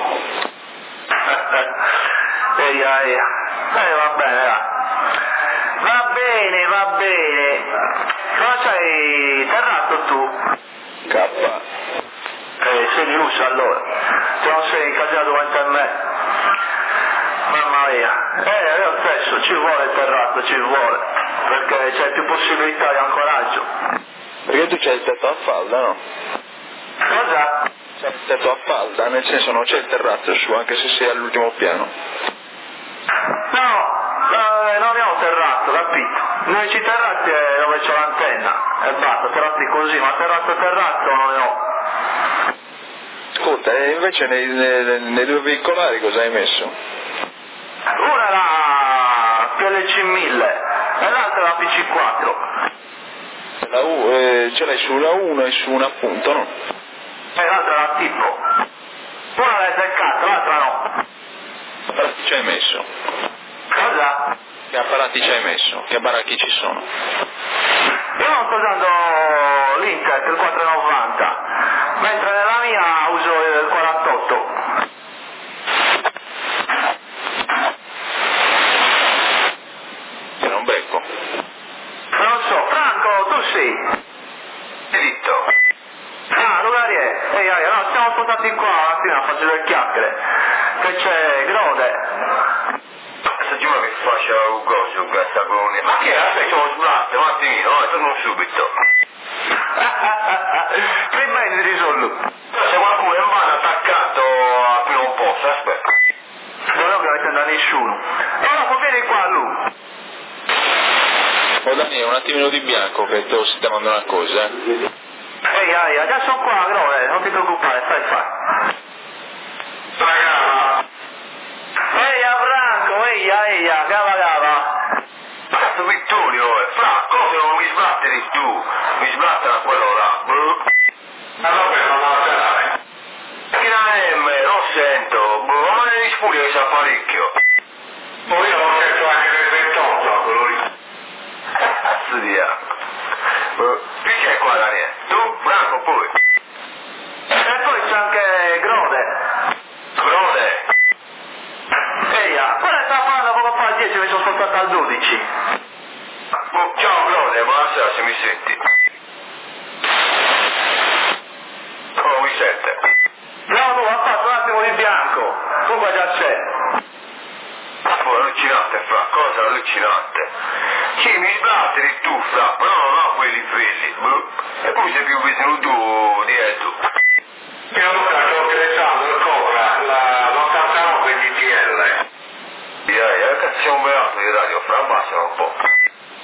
Ehi, ehi, eh, va bene, va. Va bene, va bene. Cosa c'hai terrazzo tu? K. Eh, sei di lusso allora. Se non sei incasinato quanto me. Mamma mia. Eh, io stesso, ci vuole il terrazzo, ci vuole. Perché c'è più possibilità di ancoraggio. Perché tu c'hai il tetto a falda, no? Cosa? C'è il tetto a falda, nel senso non c'è il terrazzo su, anche se sei all'ultimo piano. No, eh, non abbiamo terrazzo, capito? Noi ci terrazzi è dove c'è l'antenna. E basta, terrazzi così, ma terrazzo terrazzo non ne ho. Ascolta, e invece nei, nei, nei due veicolari cosa hai messo? Una è la P L C mille e l'altra è la P C quattro. La U, eh, ce l'hai sulla uno e su una appunto, no? E l'altra è la tipo. Una l'hai seccata, l'altra no. Che apparati ci hai messo? Cosa? Che apparati ci hai messo? Che baracchi ci sono? Io non sto usando l'Intec, il quattrocentonovanta, mentre nella mia uso il quarantotto. Che non becco. Non so, Franco, tu sì? Zitto. Ah, dove è? Ehi, ehi, no, siamo spostati qua un attimo a fare due chiacchiere, che c'è Grode. Stagione mi faceva un coso, Gassagone. Ma che è? Aspetta, uno sblatte, un attimino, no? Torno subito. Tre mesi di soldo. Se qualcuno è in mano attaccato a più non posso, aspetta. Non è ovviamente da nessuno. Allora, poi vieni qua, lui. Oh Dani, un attimino di bianco che devo sistemando una cosa, eh. Ehi, ehi, adesso sono qua, Grode, non ti preoccupare, stai fai. Raga, Ehi, Franco, ehi, ehi, cava, cava. cazzo Vittorio, eh. Fra, cosa non mi sbatteri tu? Mi sbattono a quello là. Boh. Ma vabbè, non la serare. Chi la M, non sento. Boh, ma ne dispuri che sa parecchio. Poi io ho detto anche del ventotto, quello lì. Cazzo di A. Chi c'è qua, Daniele? Tu, Franco, poi. E poi c'è anche Grode. Grode. Ehi, quella stava parlando poco fa al dieci, mi sono spostato al dodici. Oh, ciao Grode, buonasera se mi senti. Come mi sente? No, no, ha fatto un attimo di bianco. Comunque già c'è. Oh, allucinante, Fra, cosa allucinante. Sì, mi sbatteri tu, Fra, però non ho quei livelli. Boh. E poi sei più vicino tu dietro. Io allora sto utilizzando il Cobra, la l'ottantanove D T L. Yeah, yeah, cazzo, è un beato di radio, Fra, abbassalo un po'.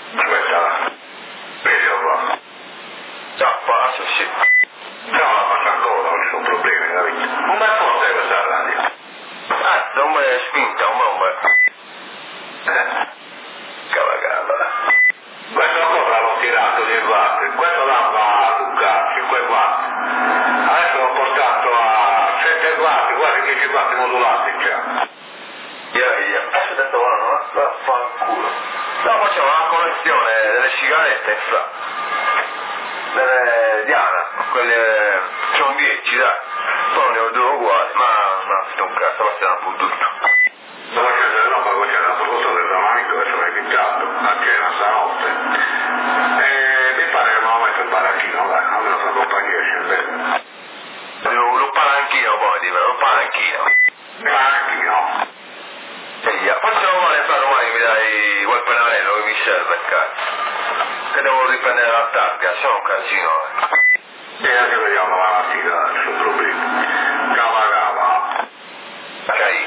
questi batti modulati già. Yeah, yeah. Aspetta, guarda, no? Vaffanculo. No, facciamo una collezione delle sigarette, fra. Delle Diana, quelle... sono dieci, dai. Poi ne ho due uguali, ma... ma sto un cazzo, ma stiamo un po' tutto. Sto facendo delle roba, poi c'era un prodotto del domani dove sono piccato, a cena stanotte. E mi pare che me lo metto il baracchino, dai, almeno per compagnia esce bene. Lo palanchino poi, dico, lo palanchino. Baracchino. Eia, facciamo male, fra domani mi dai quel pennarello che mi serve, cazzo. Che devo riprendere la targa, sono un casino. E anche vediamo la mattina sul problema. Cava cava. Ok.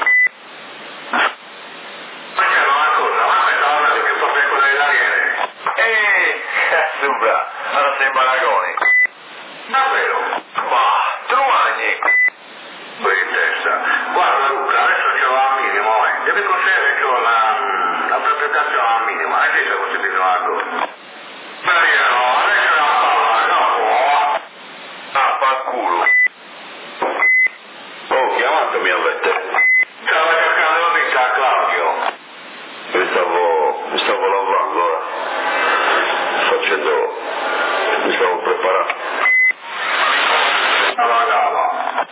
Ma c'è una cosa, ma aspetta, la radio più forte è quella di Daniele. Ehi, cazzo, bra, allora sei baragoni. Davvero? Ma, tu mangi. Poi in testa. Guarda Luca, adesso c'ho al minimo, eh. Devi considerare che ho la, la presentazione al minimo. Hai visto questo tipo di cosa? Maria, no, adesso la palla, no. Ah, fa culo. Oh, chiamatemi a vedere. Stava cercando di vita Claudio. Mi stavo, mi stavo lavando, eh. Facendo, mi stavo preparando. Cava cava.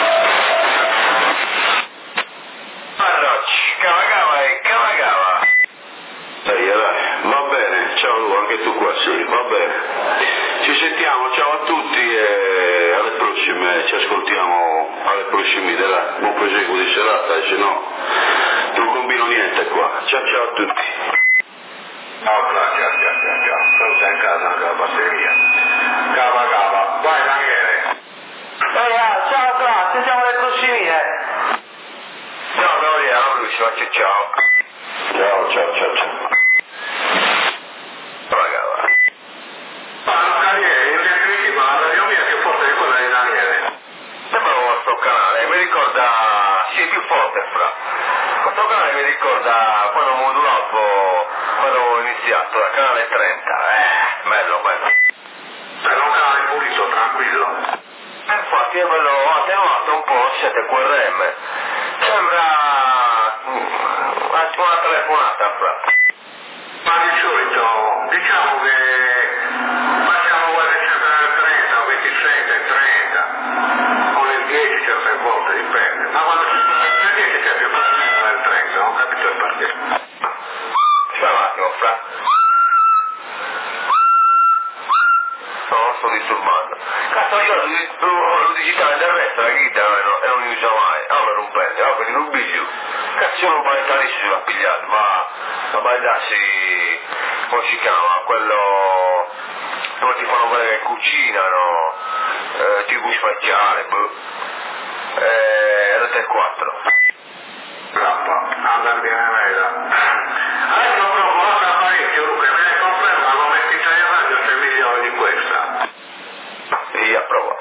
Marrocci, cavagava e cavagava. Dai, dai, va bene, ciao Lu, anche tu qua, sì, va bene. Ci sentiamo, ciao a tutti e alle prossime, ci ascoltiamo alle prossime, dai, buon proseguo di serata, se no non combino niente qua. Ciao ciao a tutti. No, grazie, ciao, ciao, ciao, ciao. Sto già in casa anche la batteria. Cava cava. Vai Daniele. Ehi, ah, ciao Cla, ci siamo alle prossime. Ciao, Gloria, Lucio, ciao, ciao. Ciao ciao ciao ciao. Cavagava. Ma Daniele, in definitiva la radio mia è più forte di quella di Daniele. Sembra questo canale, mi ricorda... sì, è più forte, fra. Questo canale mi ricorda quando ho modulato, quando ho iniziato, da canale trenta. Eh, bello, bello. È un canale pulito, tranquillo. Eh, infatti è bello attenuato un po', siete Q R M. Sembra... una, una telefonata, fra. Ma di solito diciamo che facciamo quelle trenta o ventisei e trenta, o nel dieci certe volte dipende, ma quando nel dieci c'è più problema nel trenta, non capito il perché. Aspetta un attimo, fra. No, non sto disturbando. Cazzo, io lo, lo, lo digitale del resto, la chitarra, no, e non li uso mai. Allora non prende, allora quindi non biglio. Cazzo, non vai a si l'ha pigliato, ma... ma vai darsi... come si chiama? Quello... dove ti fanno vedere che cucinano, eh, tivù spaziale, boh. Eh, R T quattro. Grappa, andare bene meglio. Adesso provo l'altra apparecchio, Luca, me ne conferma come vestita di radio sei migliore di questa. Sì, approvo.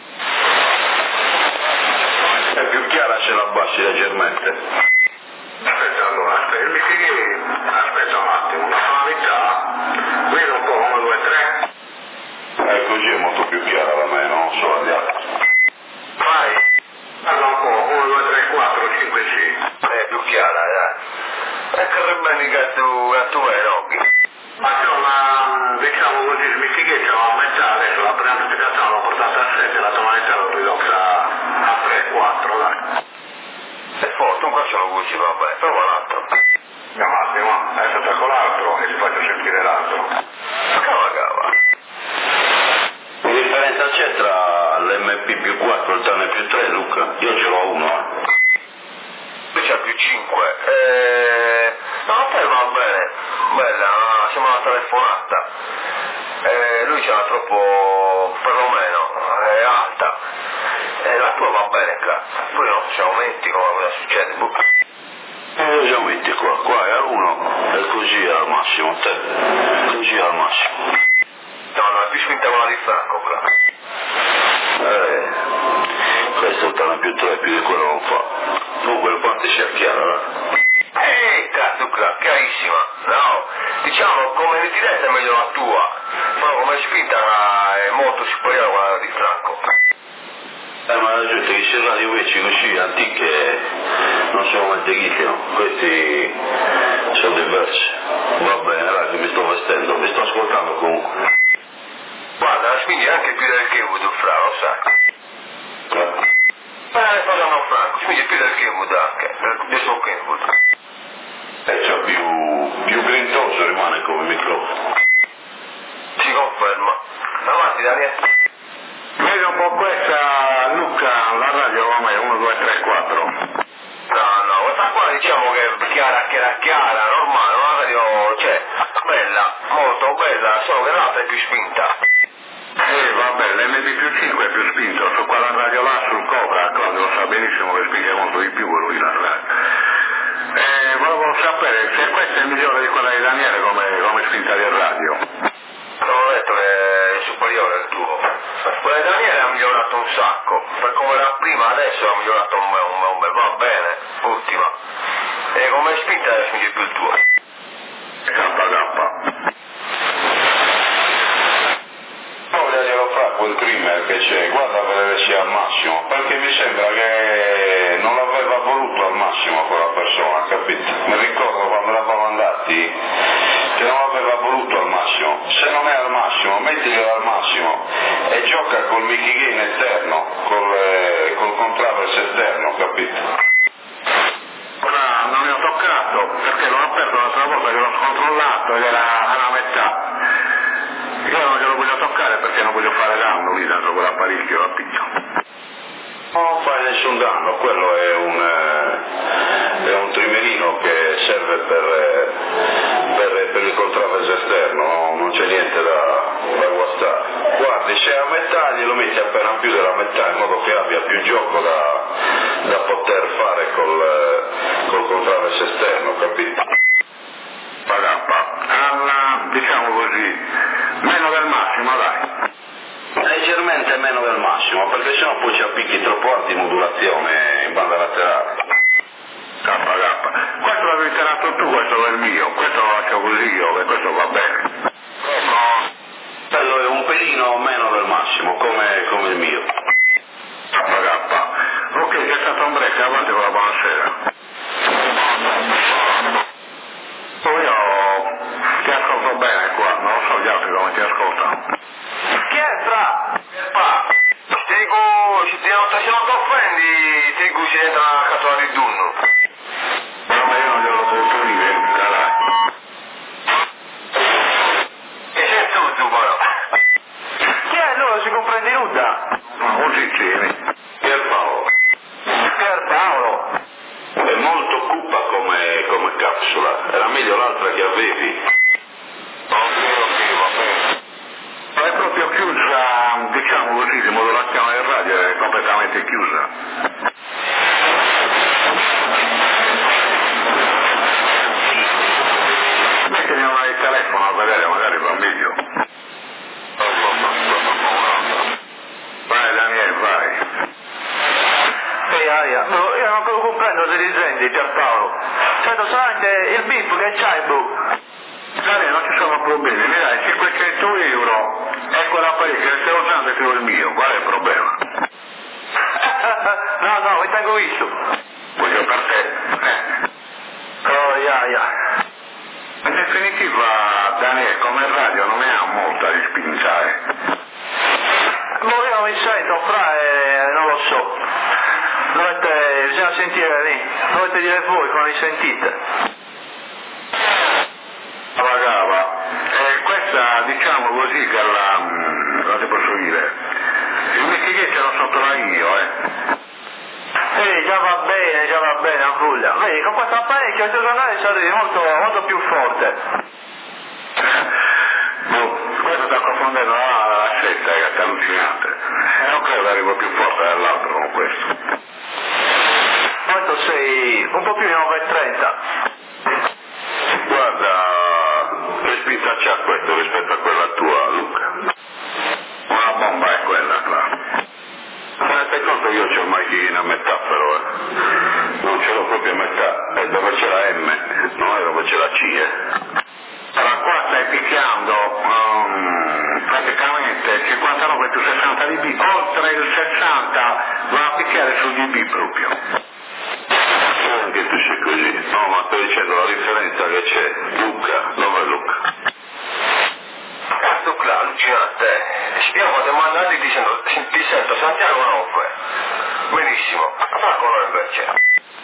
È più chiara se la abbassi leggermente. Aspetta allora, aspetta, il mitighi, aspetta un attimo, una tonalità, qui un po' uno, due, tre. Eh, così è molto più chiara la me, non so gli altri. Vai. Guarda un po', uno, due, tre, quattro, cinque, sei. È più chiara, dai. E che rimane che tu, che tu hai, no? Ma insomma, diciamo così, il mitighi ce l'ho aumentato adesso, la prima notificazione l'ho portata a sette, la tonalità l'ho ridotta a tre, quattro, dai. È forte, un calcio lo cuci, vabbè, prova l'altro. No, Massimo, adesso attacco l'altro e ti faccio sentire l'altro. Cava cava. Che differenza c'è tra l'M P più quattro e il TAN più tre, Luca? Io ce l'ho uno, eh. Qui c'è più cinque. Eh... no, poi va bene. Bella, no? Sembra una telefonata. Eh, lui ce l'ha troppo, perlomeno, è alta. Eh, la tua va bene, cazzo. Poi no, se aumenti come cosa succede? Boh. Eh, già metti qua, qua è a uno e così è al massimo, te. Così è al massimo. No, no, è più spinta quella di Franco, cazzo. Eh, questo è il TAN più tre, più di quello non fa. Comunque il quanto sia chiaro, eh. Ehi, cazzo, chiarissima. No, diciamo, come nitidezza è meglio la tua. Però come spinta è molto superiore a quella di Franco. Eh, ma la gente che c'è il radio invece così, antiche, non sono mantechiche, questi sono diversi. Va bene, ragazzi, mi sto vestendo, mi sto ascoltando comunque. Guarda, quindi anche Peter Kenwood, fra, lo sai. Ma ne parlano franco, quindi Peter Kenwood anche, adesso Kenwood. E c'è più, più grintoso rimane come microfono. Si conferma. Avanti, Daniele. Vedi un po' questa, Luca, la radio come uno, due, tre, quattro. No, no, questa qua diciamo che è chiara, chiara, chiara, normale, una radio, cioè, bella, molto bella, solo che l'altra è più spinta. Eh, vabbè, l'M P più cinque è più spinto, su quella radio là, sul Cobra, Claudio lo sa benissimo che spinge molto di più quello di la radio. Eh, volevo sapere se questa è migliore di quella di Daniele come, come spinta di radio. Non ho detto che è superiore al tuo. Quella di Daniele ha migliorato un sacco, per come era prima adesso ha migliorato un bel, un bel, va bene, ultima. E come spinta spinge più il tuo. K K. Glielo fa quel trimmer che c'è, guarda per sia al massimo, perché mi sembra che non l'aveva voluto al massimo quella persona, capito? Mi ricordo quando eravamo andati che non l'aveva voluto al massimo. Se non è al massimo, mettilo al massimo e gioca col Mickey Gain esterno, col, eh, col contraverso esterno, capito? Ora non ne ho toccato perché l'ho aperto l'altra volta che l'ho scontrollato ed era alla metà. Io non glielo voglio toccare perché non voglio fare danno lì dentro quell'apparecchio, capito? Non fai nessun danno, quello è un, eh, è un trimerino che serve per, eh, per, per il contraverso esterno, no? Non c'è niente da, da guastare. Guardi, se è a metà glielo metti appena più della metà in modo che abbia più gioco da, da poter fare col, eh, col contraverso esterno, capito? Pagappa, alla, diciamo così, meno del massimo, dai. Leggermente meno del massimo, perché sennò poi ci appicchi troppo alti in modulazione in banda laterale. K K. Questo l'avevi tirato tu, questo è il mio, questo lo lascio così io, e questo va bene. No, quello è un pelino meno del massimo, come, come il mio. K K. Ok, c'è stato un break, avanti con la buonasera. Io ti ascolto bene qua, non lo so gli altri come ti ascoltano. Chi è, fra? Pa, ti dico, se non ti offendi, ti dico c'è da cattura di dunno. Vabbè, io non glielo posso dire, dai. Che c'è tu, tu, però? Chi è lui? Si comprende nuda? Ma così tieni. Pierpaolo. Pierpaolo. È molto cupa come, come capsula, era meglio l'altra che avevi. Ok, ok, va bene. Ma è proprio chiusa, diciamo così, di modulazione del radio, è completamente chiusa. Mettimi una di telefono a vedere, magari va meglio. Vai Daniele, vai. Ehi Aria, no, io non comprendo se ti senti Pierpaolo. Sento solamente il bip che c'hai, boh. Daniele, non ci sono problemi, mi dai cinquecento euro e quell'apparecchio che stai usando è più il mio, qual è il problema? no, no, mi tengo visto. Voglio per te. Eh. Oh, ia, ia. In definitiva, Daniele, come radio non ne ha molta di spinta, eh. Boh, io non mi sento, fra, e non lo so. Dovete, bisogna sentire lì. Dovete dire voi come vi sentite. Pagava. E questa, diciamo così, che la, non ti posso dire, il mestiere ce l'ho sotto la io, eh. Ehi, già va bene, già va bene, a voglia. Vedi, con questo apparecchio il tuo canale sarà molto, molto più forte. No, questo sta confondendo la, la scelta, che è allucinante. E non credo che arrivo più forte dell'altro con questo. Quanto sei un po' più di nove e trenta. Guarda, che spinta c'ha questo rispetto a quella tua, Luca? Una bomba è quella, Cla. Ma stai conto io c'ho il Mikey a metà però, eh. Non ce l'ho proprio a metà, è dove c'è la M, non è dove c'è la C, eh. Allora qua stai picchiando um, praticamente cinquantanove più sessanta dB, oltre il sessanta iniziare sul D B proprio. Anche tu sei così. No, ma sto dicendo la differenza che c'è. Luca, dov'è Luca? Cazzo là, allucinante. Stiamo demandando dicendo, ti sento Santiago ovunque. Benissimo. Franco no invece.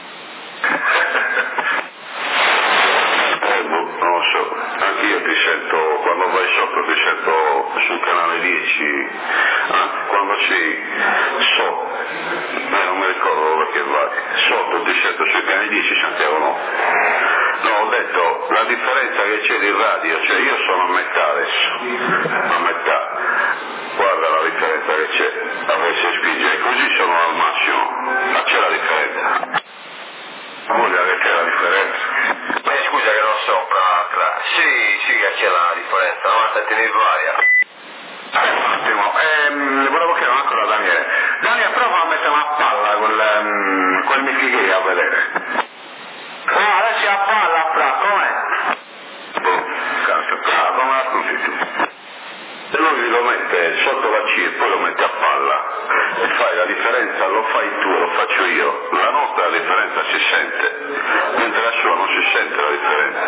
Eh, boh, non lo so. Anch'io ti sento, quando vai sotto ti sento sul canale dieci, anzi quando ci so, eh, non mi ricordo dove che vai, sotto ti sento sui canali dieci, Santiago no. No, ho detto, la differenza che c'è di radio, cioè io sono a metà adesso, a metà, guarda la differenza che c'è, adesso spinge, e così sono al massimo, ma c'è la differenza. Voglia che c'è la differenza. Ma scusa che non so, Cla. Sì, sì che c'è la differenza, ma te ne varia. Un attimo, ehm, volevo chiedere una cosa a Daniele. Daniele, prova a mettere una palla quel, um, quel Mickey a vedere. Ah, adesso a palla, fra, com'è? Boh, cazzo, ah, come la scusi tu? Se lui lo mette sotto la C e poi lo mette a palla e fai la differenza, lo fai tu e lo faccio io, la nostra la differenza si sente, mentre la sua non si sente la differenza.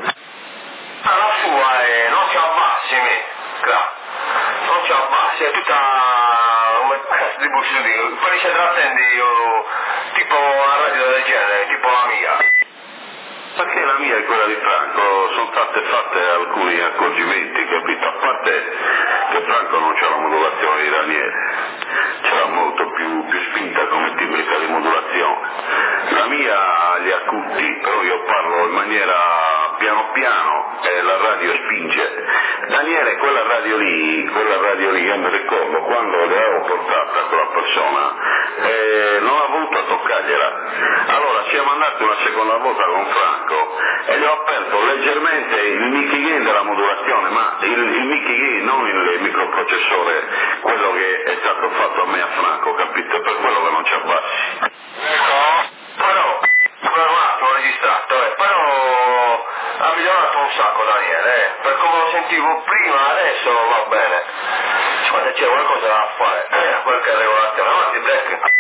Ah, la sua è, non si abbassi, mi, Cla. Non si abbassi, è tutta, come cazzo di posso dire, quelli se trattendi io, tipo una radio del genere, tipo la mia. Perché la mia è quella di Franco, sono state fatte alcuni accorgimenti, capito? A parte che Franco non c'ha la modulazione di Daniele, c'era molto più, più spinta come tecnica di modulazione. La mia ha gli acuti, però io parlo in maniera piano piano e la radio spinge. Daniele, quella radio lì, quella radio lì, io mi ricordo quando l'avevo portata quella persona, eh, non ha voluto toccargliela. Allora siamo andati una seconda volta con Franco e gli ho aperto leggermente il Mickey Gain della modulazione, ma il, il Mickey Gain, non il microprocessore, quello che è stato fatto a me a Franco, capito? Per quello che non ci abbassi. Ecco, però, scusa un attimo, ho registrato, eh, però ha migliorato un sacco Daniele, eh, per come lo sentivo prima, adesso va bene. Guarda, c'è qualcosa da fare, eh, qualche regolazione, avanti Black.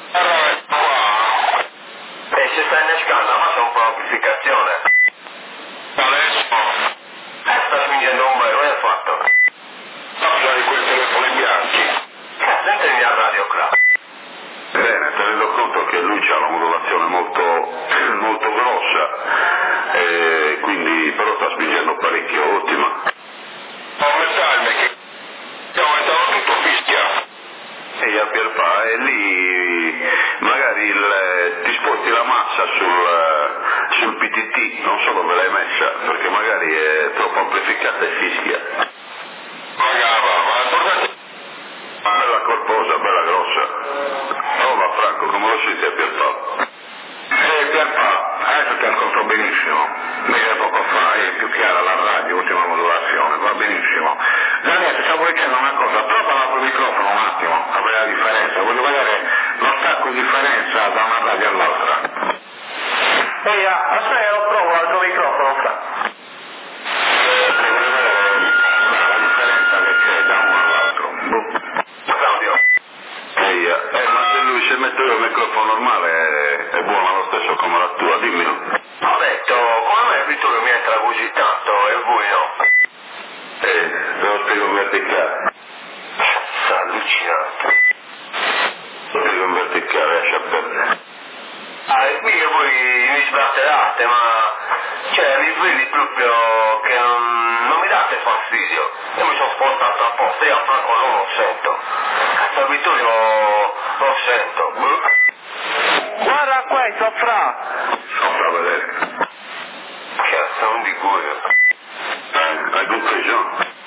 E se sta innescando, ma c'è un po' l'amplificazione. Adesso? Eh, sta spingendo un bel, come hai fatto? Parla di quei telefoni bianchi. Eh, senti la radio, Cla. Bene, te rendo conto che lui ha una modulazione molto, molto grossa, e quindi però sta spingendo parecchio, ottima. Aumentarmi che aumentano tutto fischia. E a Pierpa, e lì magari il, ti sposti la massa sul, sul P T T, non so dove l'hai messa, perché magari è troppo amplificata e fischia. Magava, ma bella corposa, bella grossa. Prova Franco, come lo senti a Pierpaolo? Eh, Pierpaolo, adesso ti ascolto benissimo. Mese poco fa, è più chiara la radio, ultima modulazione, va benissimo. Daniele, ti stavo dicendo una cosa, prova l'altro microfono un attimo, a vedere la differenza. Voglio vedere lo stacco di differenza da una radio all'altra. Ehi, aspetta, lo provo l'altro microfono, fra. Voglio vedere la differenza che c'è da uno all'altro. Claudio. Ehi, eh, ma se lui se metto io il microfono normale è, è buono lo stesso come la tua, dimmelo. Ho detto, come mai Vittorio mi entra così tanto e voi no? Eh, te lo spiego in verticale. Cazzo, allucinante. Lo spiego in verticale, lascia perdere. Ah, e qui che voi mi sbatterate, ma... Cioè, mi vedi proprio che non, non mi date fastidio. Io mi sono spostato apposta, io a Franco non lo sento. Cazzo, Vittorio lo sento. Guarda questo, fra. Non fa vedere. Cazzo, non di cuore. Eh, hai compreso?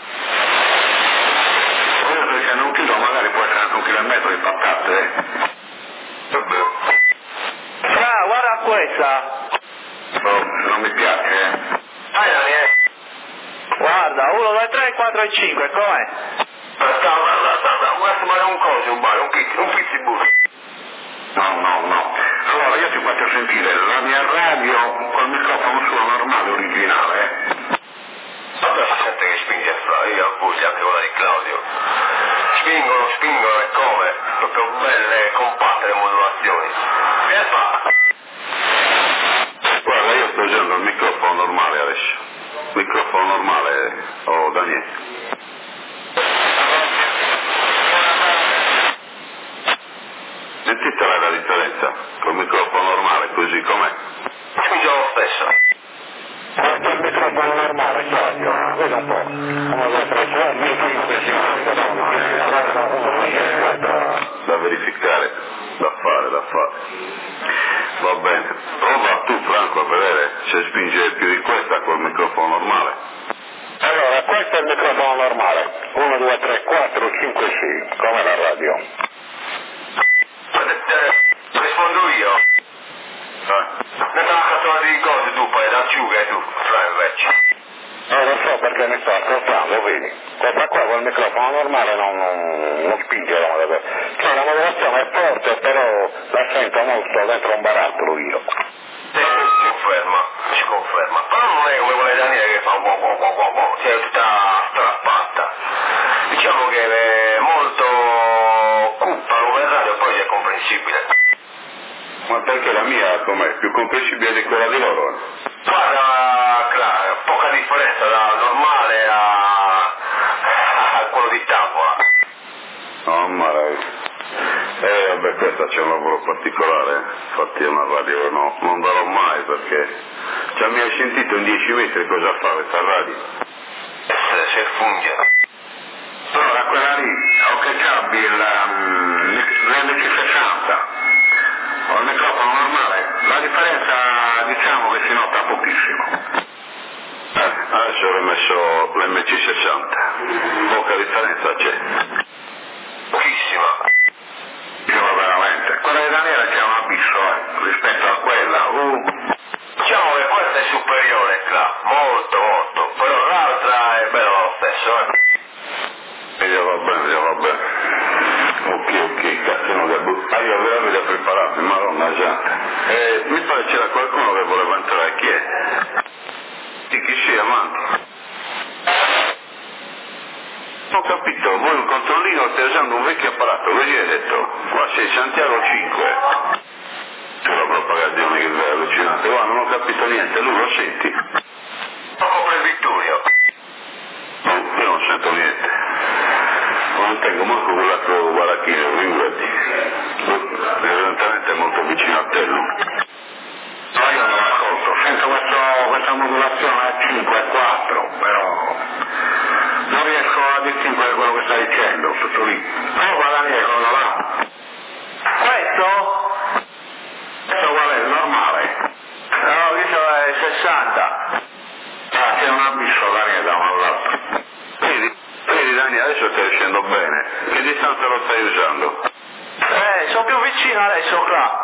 Quello perché non chiudo magari può essere anche un chilometro di patate, eh. Vabbè. Fra, guarda questa. No, non mi piace, eh. Vai Daniele. Guarda, uno, due, tre, quattro e cinque, com'è? Guarda, guarda, guarda, guarda, ma è un coso, un bar, un pizzi, un pizzibus. No, no, no. Allora io ti faccio sentire la mia radio col microfono suo normale, originale, eh. Guarda, si sente che spinge fra, io ho voglia anche quella di Claudio. Spingono, spingono e come? Proprio belle, compatte le modulazioni. Oh, Daniele. Sentite la differenza? Col microfono normale, così com'è? Scusa lo stesso. Questo è il microfono normale, Claudio, vedi un po'. Da verificare, da fare, da fare. Va bene. Prova tu, Franco, a vedere se spinge più di questa col microfono normale. Allora, questo è il microfono normale. uno, due, tre, quattro, cinque, sei. Come la radio? Rispondo io. Eh? Ne sta fatto di cose tu, poi da ciuga e tu, fra invece. Eh, lo so perché mi sto ascoltando, vedi. Questa qua col microfono normale non, non, non spinge la modulazione. Cioè la modulazione è forte, però la sento molto dentro un barattolo io. Si conferma, si conferma. Però non è come quella Daniele che fa wow wow wow wow wow, cioè tutta strappata. Diciamo che è molto cupa come radio, poi è comprensibile. Ma perché la mia com'è? Più comprensibile di quella di loro? Guarda, Clara, poca differenza da normale a, a quello di tavola. Oh, maraviglia. Eh, vabbè, questa c'è un lavoro particolare, infatti è una radio, no, non darò mai perché... Cioè, mi hai sentito in dieci metri cosa fa questa radio? Se, se funge. Allora, quella lì, ho che cambi l'M C sessanta, ho il microfono normale, la differenza diciamo che si nota pochissimo. Eh, adesso ho messo l'M C sessanta, poca differenza c'è. Pochissima. Io veramente, quella di Daniele c'è un abisso eh, rispetto a quella. Uh. Diciamo che questa è superiore, Clara, molto molto, però l'altra è bella lo stesso, eh. E va bene, già va bene. Ok, ok, cazzo non da buttare. Ah, io avevo da prepararmi, madonna santa. Eh, mi pare c'era qualcuno che voleva entrare, chi è? Di chi sia, avanti. Non ho capito, voi un controllino stai usando un vecchio apparato, così hai detto? Qua sei Santiago cinque. C'è la propagazione che è allucinante, qua non ho capito niente, lui lo senti? Poco per Vittorio. No, io non sento niente. Non tengo manco quell'altro baracchino, figurati. Evidentemente è molto vicino a te, lui. No, io non ascolto, sento questo, questa modulazione a cinque e quattro, però non riesco a distinguere quello che sta dicendo, tutto lì. No, guarda lì, quello là. Questo? Questo qual è? Il normale? No, questo è sessanta. Ah, c'è un abisso Daniele da un all'altro. Vedi, vedi Dani, adesso stai uscendo bene. Che distanza lo stai usando? Eh, sono più vicino adesso qua.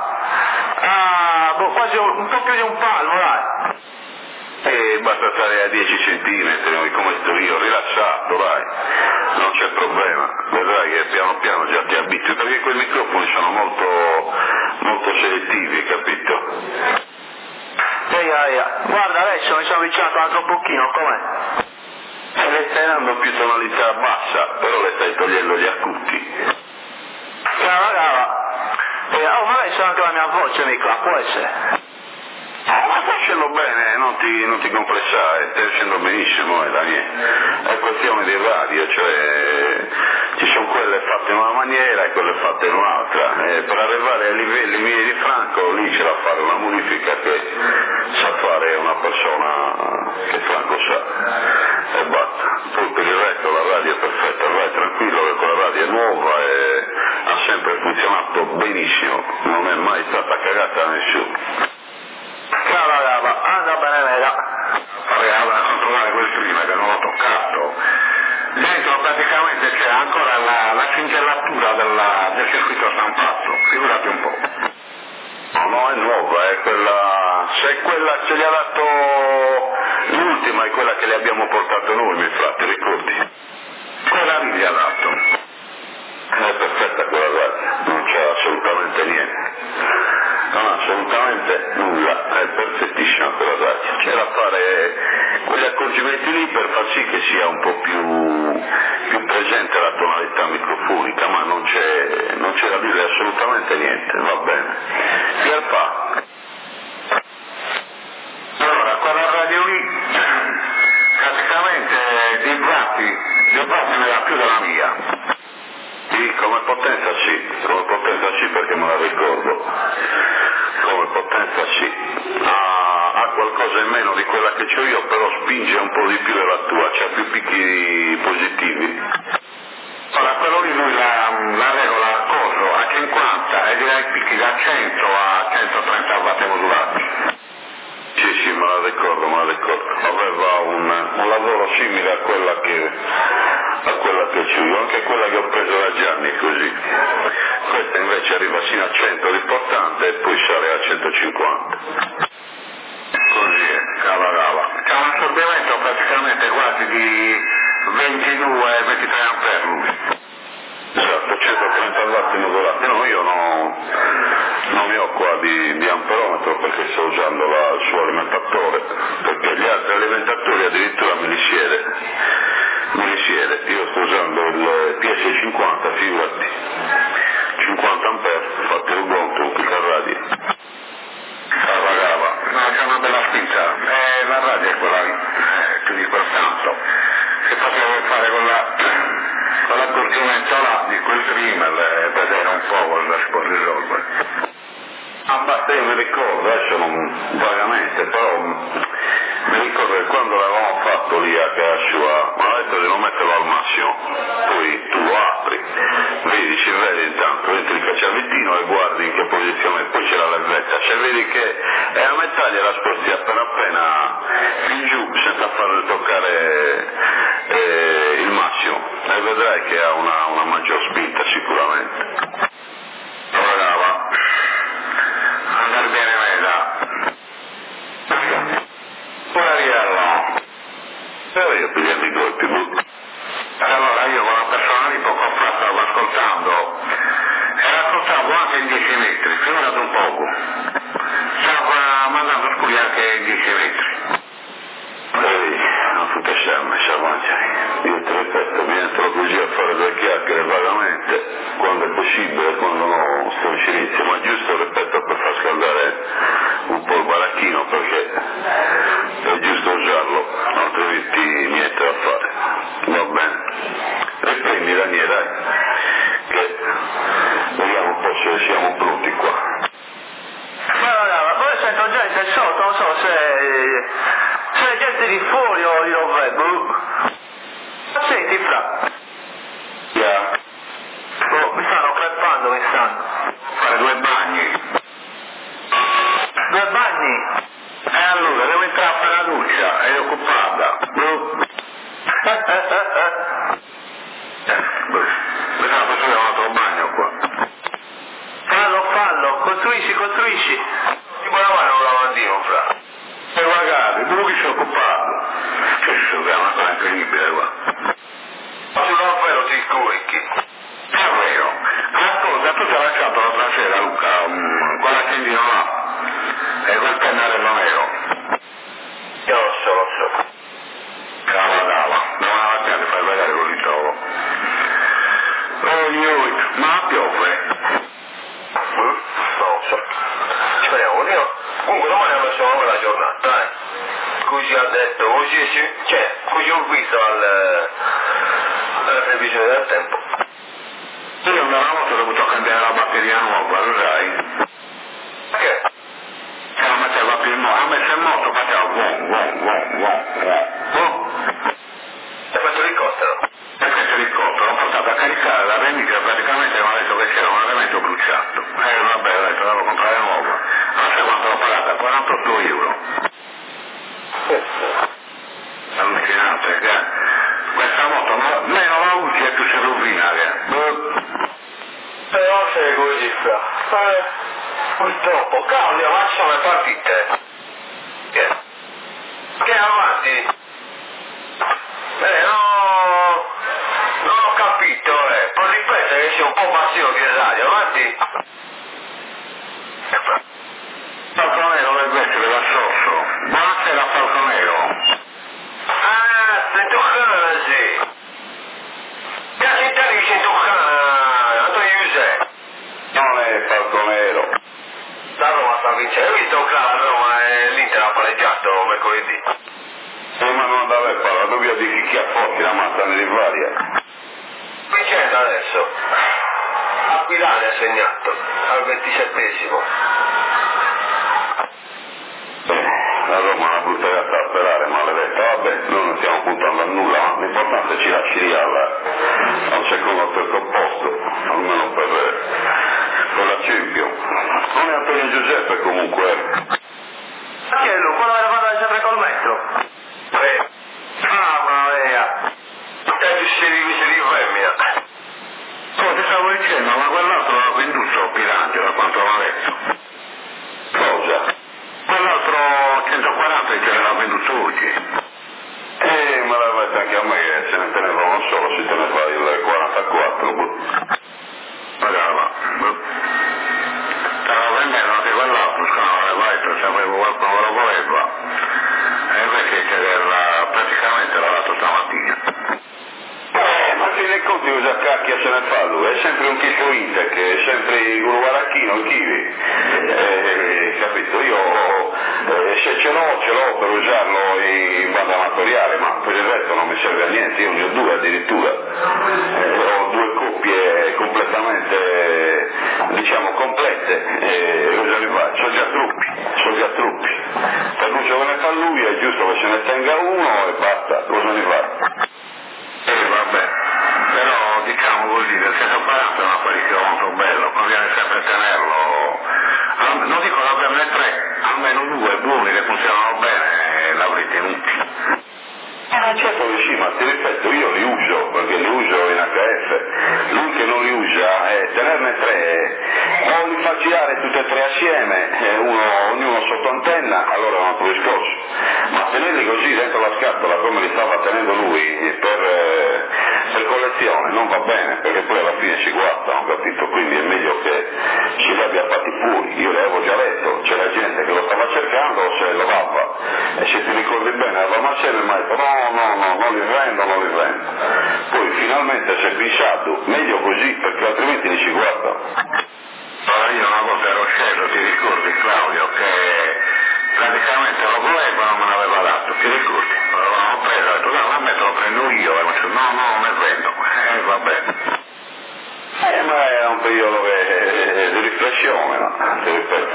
Ah, boh, quasi un, un po' più di un palmo, dai. E basta stare a dieci centimetri, come sto io, rilassato, dai. Non c'è problema. Vedrai che piano piano già ti abitui, perché quei microfoni sono molto, molto selettivi, capito? Ehi, ehi, guarda adesso mi sono avvicinato un altro pochino, com'è? E le stai dando più tonalità bassa, però le stai togliendo gli acuti. Cava, cava. Eh, oh, ma adesso anche la mia voce mica, può essere? Eh, ma stai uscendo bene, non ti, non ti complessare, stai uscendo benissimo, eh, Daniele. È questione di radio, cioè ci sono quelle fatte in una maniera e quelle fatte in un'altra. Eh, per arrivare ai livelli miei di Franco, lì c'è da fare una modifica che sa fare una persona che Franco sa. E basta. Poi per il resto la radio è perfetta, vai tranquillo che quella radio è nuova e ha sempre funzionato benissimo, non è mai stata cagata da nessuno. Cava, cava, anda bene, veda. Proviamo a controllare quel clima che non l'ho toccato. Dentro praticamente c'è ancora la, la cingellatura della, del circuito stampato, figurati un po'. No, no, è nuova, è quella... se è quella che gli ha dato l'ultima, è quella che le abbiamo portato noi, miei frati, ricordi? Quella lì gli ha dato. È perfetta quella radio, non c'è assolutamente niente. Non ha assolutamente nulla, è perfettissima quella radio. C'è da fare quegli accorgimenti lì per far sì che sia un po' più, più presente la tonalità microfonica, ma non c'è, non c'è da dire assolutamente niente, va bene. Pierpa. Allora, quella radio lì praticamente parte ne dà più della mia. Sì, come potenza sì, come potenza sì perché me la ricordo. Come potenza sì. Ha, ha qualcosa in meno di quella che ho io, però spinge un po' di più della tua, c'ha più picchi positivi. Ora, quello lì lui la, la regola a coso, a cinquanta, e direi picchi da cento a centotrenta watt modulati. Sì, sì, me la ricordo, me la ricordo. Aveva un, un lavoro simile a quella che a quella che c'ho io, anche quella che ho preso da Gianni così. Questa invece arriva sino a cento l'importante e poi sale a centocinquanta. Così è, cava cava. C'è un assorbimento praticamente quasi di ventidue ventitré ampere lui. Esatto, centotrenta watt modulati. No, io no, non mi ho qua di, di amperometro perché sto usando la, il suo alimentatore, perché gli altri alimentatori addirittura me li siede, me li siede. Io sto usando il P S cinquanta, figurati, cinquanta ampere, fatti il conto, un clic a radio. Cava cava. No, c'è una bella spinta. Eh, la radio è quella, eh, più di quel tanto. Che poteva fare con la... con l'accorgimento là di quel trimmer e vedere un po' cosa si può risolvere. Ah, basta, io mi ricordo, adesso non vagamente, però mi ricordo che quando l'avevamo fatto lì a Cascio, mi ha detto di non metterlo al massimo, poi tu lo apri, vedi, si vede intanto, entri il cacciavettino e guardi in che posizione, poi c'è la levetta, cioè vedi che è a metà gliela sposti appena appena in giù senza farle toccare eh, il massimo e vedrai che ha una, una maggior spinta sicuramente. Brava. Andar bene meta. Una riello. E io pigliando i colpi, bu. Allora io con la persona lì poco fa stavo ascoltando e l'ascoltavo anche in dieci metri, figurati un poco. Stava mandando a scuola anche in dieci metri. Ehi, non fate scemme, sciamangiai. Io ti ripeto, mi entro così a fare due chiacchiere vagamente, quando è possibile, quando no sto in silenzio, ma giusto, ripeto, per far scaldare un po' il baracchino, perché è giusto usarlo, altrimenti niente da fare. Va bene? Riprendi Daniele, dai, che vediamo un po' se siamo pronti qua. Ma guarda, poi sento gente sotto, non so se... se gente di fuori o di dove, boh. Senti, fra. Yeah. Oh, mi stanno crepando, mi stanno. Fare due bagni. Due bagni? E allora devo entrare a fare la doccia, è occupata. Boh. Bisogna costruire un altro bagno qua. Fallo, fallo, costruisci, costruisci. Ti puoi lavare un lavandino, fra. E guardate, dove che sono occupato? Che si è una cosa incredibile qua. Ma tu davvero ti scurichi? Davvero? Ascolta, tu ti hai lasciato l'altra sera, Luca, um, quell'accendino là. E quel pennarello nero. Io lo so, lo so. Cava, cava. Non la mattina ti fai vedere quello li trovo. Oi, oi, ma piove? Mm, non lo so. Speriamo di no. Comunque domani facciamo una bella giornata, eh. Così ha detto, così si... cioè, così ho visto al... alla previsione del tempo. Io una volta ho dovuto cambiare la batteria nuova, lo sai? Perché? Se la metteva più in moto, ha messo in moto, faceva vuon, vuon, vuon, vuon, vuon. Hai fatto l'elicottero? E questo elicottero l'ho portato a caricare la renica e praticamente mi ha detto che c'era un elemento bruciato. E vabbè, ho detto devo comprare nuova. Non so quanto l'ho pagata, quarantotto euro. Allucinante, che questa moto no, meno la usi e più si rovina, che. Però sei così, fra. Eh, purtroppo. Claudio, ma ci sono le partite. Che? Che avanti? Eh, no... non ho capito, eh. Puoi ripetere che sei un po' passivo di radio, avanti? Falconero del Vescovo da Sosso. Buonasera Falconero. Ah, sei toccana, sì. Piace in te che sei toccana, Antonio Giuseppe. Non è Falconero. La Roma sta vincendo, hai visto che la Roma e l'Inter ha pareggiato mercoledì? Sì, ma non deve parlare la dobbiamo di chi ha forti la massa nell'invaria. Vicenda adesso, Aquilani ha segnato, al ventisettesimo. La Roma è una brutta realtà a sperare, maledetta, vabbè, noi non stiamo puntando a nulla, ma l'importante è che ci lasci lì al, al secondo o terzo posto, almeno per, per la Champions. Non è Antonio Giuseppe comunque. Chi è lui? Quello che va sempre col metro? Eh, Ah, ma via. e ti si di femmina. Oh, ti stavo dicendo, ma quell'altro l'ha venduto Bilancio, da quanto l'ha detto. Cosa? Quell'altro centoquaranta che l'ha venduto oggi. Eh, ma l'aveva detto anche a me che se ne teneva uno solo, si teneva il quarantaquattro. Pagava. Stava vendendo anche quell'altro, se non l'aveva detto, sapevo qualcuno lo voleva. E invece c'era praticamente l'ha dato stamattina. Eh, ma ti rendi conto cosa cacchia se ne fa lui? È sempre un tipo Intec, è sempre il Guaracchino, il Kiwi. Eh, capito? Io eh, se ce l'ho, ce l'ho per usarlo in banda amatoriale, ma per il resto non mi serve a niente, io ne ho due addirittura. Eh, ho due coppie completamente, diciamo, complete. Eh, cosa ne fa? Sono già truppi, sono già truppi. Per l'uso che ne fa lui è giusto che se ne tenga uno e basta, cosa ne fa? Eh, vabbè, però diciamo così, del centoquaranta è un apparecchio molto bello, conviene sempre tenerlo, al- non dico averne tre, almeno due buoni che funzionano bene, l'avrei tenuti. Ah, certo che sì, ma ti ripeto, io li uso, perché li uso in H F. Lui che non li usa, eh, tenerne tre, o li fa girare tutte e tre assieme, eh, uno, ognuno sotto antenna, allora è un altro discorso. Ma tenerli così dentro la scatola come li stava tenendo lui per, eh, per collezione non va bene, perché poi alla fine si guardano, capito? Quindi è meglio che ce li abbia fatti puri. Io l'avevo già letto, c'era gente che lo stava cercando, se lo dava. E se ti ricordi bene, alla Marcello mi ha detto no, no, no, non li vendo, non li vendo. Poi finalmente si è pensato, meglio così, perché altrimenti li si guardano. Allora io una volta ero sceso, ti ricordi Claudio, che praticamente lo voleva, non me l'aveva dato, ti ricordi? L'avevamo preso, ho detto no, a me te lo prendo io, e mi ha detto no, no, non ne prendo, eh vabbè. Eh, ma è un periodo che, di riflessione, no? Ti ripeto.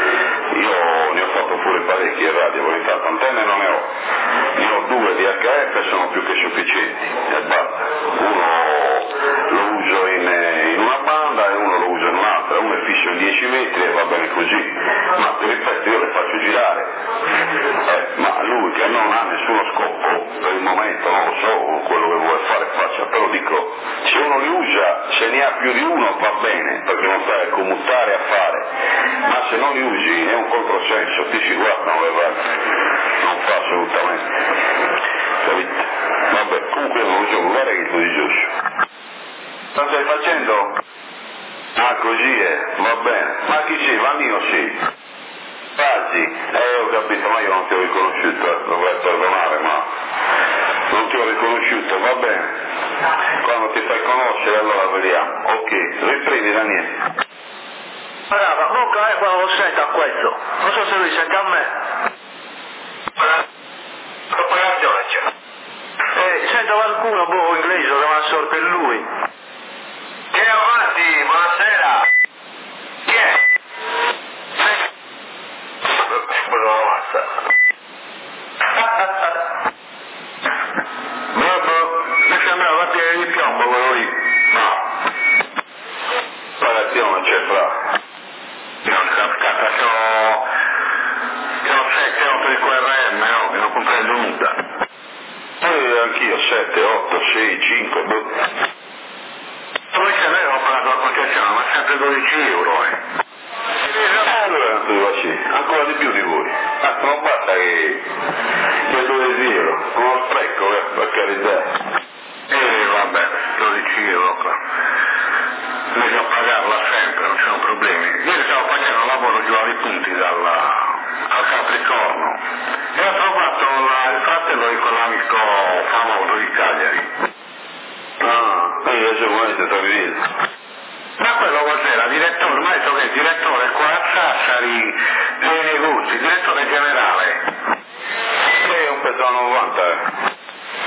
Io ne ho fatto pure parecchi in radio, per intanto antenne non ne ho. Ne ho due di H F, sono più che sufficienti, e basta. Uno lo uso in, in una banda e uno lo uso in un'altra, uno è fisso in dieci metri e va bene così. Ma ti ripeto, io le faccio girare. Eh, ma lui che non ha nessuno scopo, per il momento non lo so quello che vuole fare faccia, però dico, se uno li usa, se ne ha più di uno va bene, perché non stai a commutare a fare, ma se non li usi è un controsenso, ti si guardano le varie, non fa assolutamente, capito? Vabbè, comunque non lo so, guarda che tu dici giusto. Lo stai facendo? Ah, così è, va bene, ma chi sei? Vannino sì. Quasi, eh ho capito, ma io non ti ho riconosciuto, dovrei perdonare, ma non ti ho riconosciuto, va bene. Quando ti fai conoscere allora vediamo. Ok, riprendi Daniele. Brava, comunque è quando lo sento a questo. Non so se lui sente a me. Operazione c'è. Eh, sento qualcuno, boh, inglese, che mi assorbe per lui. Che avanti, buonasera. Chi è? Scusa la massa. Babbo, mi sembrava pieno di piombo quello lì. No. Operazione c'è fra. Io scatta, c'ho... c'ho sette otto di Q R M, no, che non comprendo nulla. Eh, anch'io, sette, otto, sei, cinque, boh. Poi se lei ho pagato la concessione, ma sempre dodici euro, eh. Eh, allora non ti va sì, ancora di più di voi. Ah, non basta che, che dodici euro, uno spreco, eh, per carità. E vabbè, dodici euro qua. Meglio pagarla sempre, non ci sono problemi. Ieri stavo facendo un lavoro giù ai punti dalla, al Capricorno e ho trovato la, il fratello di quell'amico famoso di Cagliari. Ah, io adesso come ti trovi lì? Ma quello cos'era? Direttore, ma ha detto che è il direttore qua a Sassari dei negozi, direttore generale. Sei un pezzo a novanta, eh.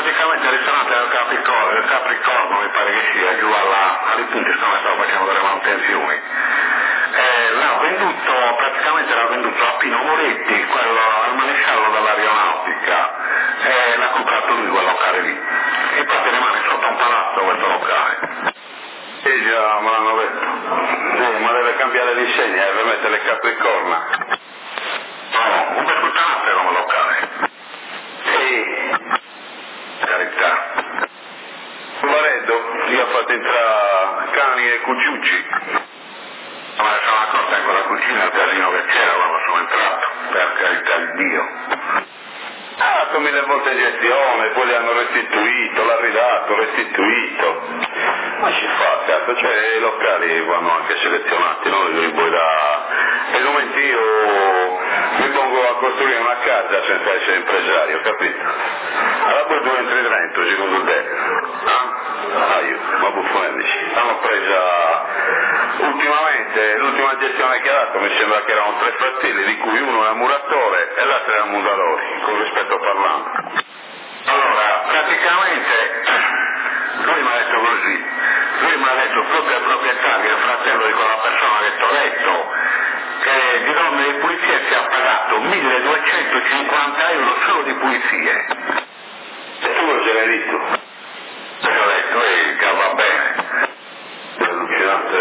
praticamente il ristorante del Capricorno, del Capricorno mi pare che sia, giù alla, alle punte, stanno stavo facendo delle manutenzioni. Eh, l'ha venduto, praticamente l'ha venduto a Pino Moretti, quello, al maresciallo dell'aeronautica, e l'ha comprato lui quel locale lì. E poi ti rimane sotto un palazzo questo locale. Sì, già, me l'hanno detto. Sì, ma deve cambiare di segno, deve mettere le capricorna. No, un bel puttanato come locale. Sì. Carità. Vareddo, gli ha fatto entrare cani e cucciucci. Ma me ne sono accorta in quella cucina, il casino che c'era quando sono entrato, per carità di Dio. Ha fatto mille volte gestione, poi gli hanno restituito, l'ha ridato, restituito. Ma ci fa, cazzo, cioè i locali vanno anche selezionati, non li puoi da... E come io mi pongo a costruire una casa senza essere impresario, capito? Allora poi tu entri dentro, secondo te. Ah? Ah io, ma buffonellici. L'hanno presa ultimamente, l'ultima gestione che ha dato mi sembra che erano tre fratelli, di cui uno era muratore e l'altro era mudadori, con rispetto parlando. Allora, praticamente, lui mi ha detto così, lui mi ha detto proprio al proprietario, il fratello di quella persona che ti ho detto, che di donne di pulizia si ha pagato milleduecentocinquanta euro solo di pulizie. E tu lo gliel'hai detto? E ho detto, ehi, che va bene. È allucinante.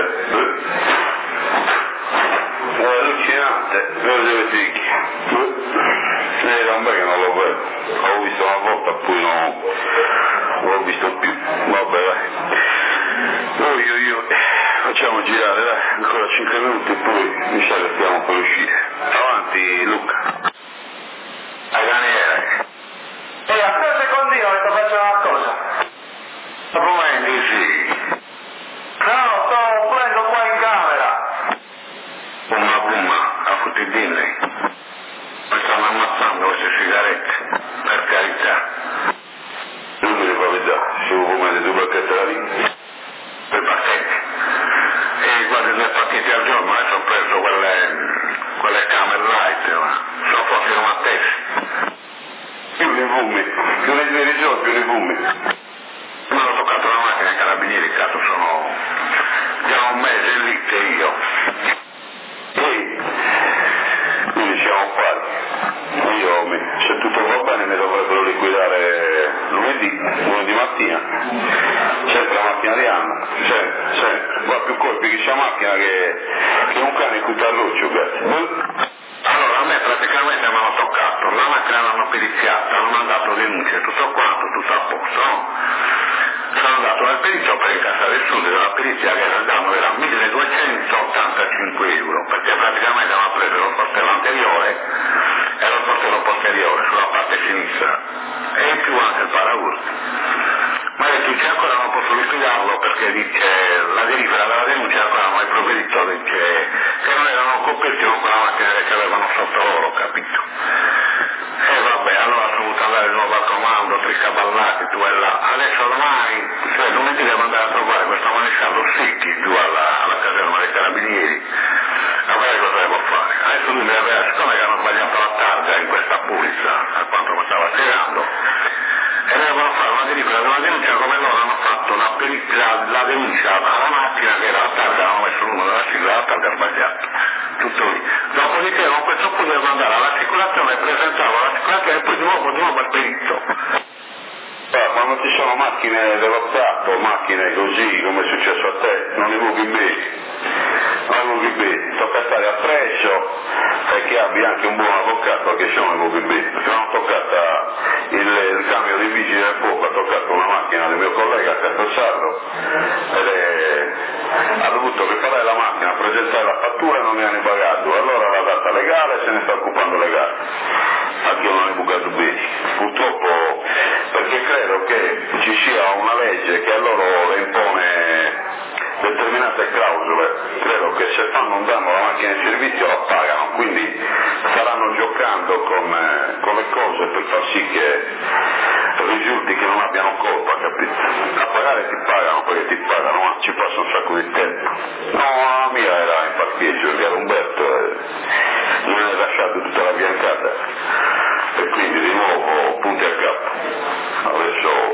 È allucinante, lo deve dire. Eh, da un bel che non lo vedo. L'ho visto una volta, poi non, non l'ho visto più. Vabbè, dai. Io, io, io. Facciamo girare, dai, ancora cinque minuti e poi mi sa che stiamo per uscire. Avanti, Luca. Ai Daniele. Ehi, aspetta un secondino che sto facendo una cosa. Prometti sì. No, sto pulendo qua in camera. Bumma bumma, a futtidinne. Mi stanno ammazzando queste sigarette, per carità. Non mi fa vedere, se vuoi come due bacchette da lì. Per pacchetti. E quasi due pacchetti al giorno, adesso ho preso quelle, quelle Camel Light, ma sono forse una testa. Più ne fumi, più ne devi risolvere, più ne fumi. Mi hanno toccato la macchina ai carabinieri, cazzo, sono già un mese lì che io. Sì, quindi siamo pari. Io, mi, se tutto va bene, mi dovrebbero liquidare lunedì, lunedì mattina. Sempre la macchina di Anna, sempre, sempre. Va più colpi che c'è macchina che, che un cane cutarruccio, cazzo. Allora, a me praticamente mi hanno toccato, la macchina l'hanno periziata, hanno mandato denunce, tutto quanto, tutto a posto, no? Sono andato dal perito per incassare il studio della perizia che il danno era milleduecentottantacinque euro, perché praticamente mi ha preso lo sportello anteriore e lo sportello posteriore sulla parte sinistra e in più anche il paraurti. Ma detto dice ancora non posso liquidarlo perché dice la delibera della denuncia ancora non è provvedito, dice che non erano coperti con quella macchina che avevano sotto loro, capito? E vabbè, allora sono dovuto andare di nuovo al comando, tricaballati, tu e là. Adesso domani, cioè lunedì devo andare a trovare questo maresciallo Sicchi giù alla, alla caserma dei carabinieri a vedere cosa devo fare. Adesso lui mi aveva, siccome che hanno sbagliato la targa in questa pulizia, a quanto mi stava spiegando, e devono fare una delibera della denuncia come loro hanno fatto la, la, la denuncia alla macchina che era la targa, hanno messo il numero della sigla, la targa sbagliata, tutto lì. Dopodiché con questo punto devo andare all'assicurazione, presentavo l'assicurazione e poi di nuovo, di nuovo al perito. Ah, ma non ci sono macchine dello Stato, macchine così come è successo a te, non li vuoi bene, non li vuoi bene, tocca stare appresso e che abbia anche un buon avvocato che sono i vuoi bene, perché non ho toccata il, il cambio di vigili del fuoco, ha toccato una macchina del mio collega a Castellsardo ed è, ha dovuto riparare la macchina, presentare la fattura e non ne hanno pagato, allora l'ha data legale e se ne sta occupando legale, anche io non ne ho bucato bene, purtroppo perché credo che ci sia una legge che a loro le impone determinate clausole, credo che se fanno un danno alla macchina di servizio la pagano, quindi staranno giocando con, eh, con le cose per far sì che risulti che non abbiano colpa, capito? A pagare ti pagano perché ti pagano, ma ci passa un sacco di tempo. No, la mia era in parcheggio, che era Umberto, e non è lasciato tutta la biancata e quindi di nuovo punti a capo. Adesso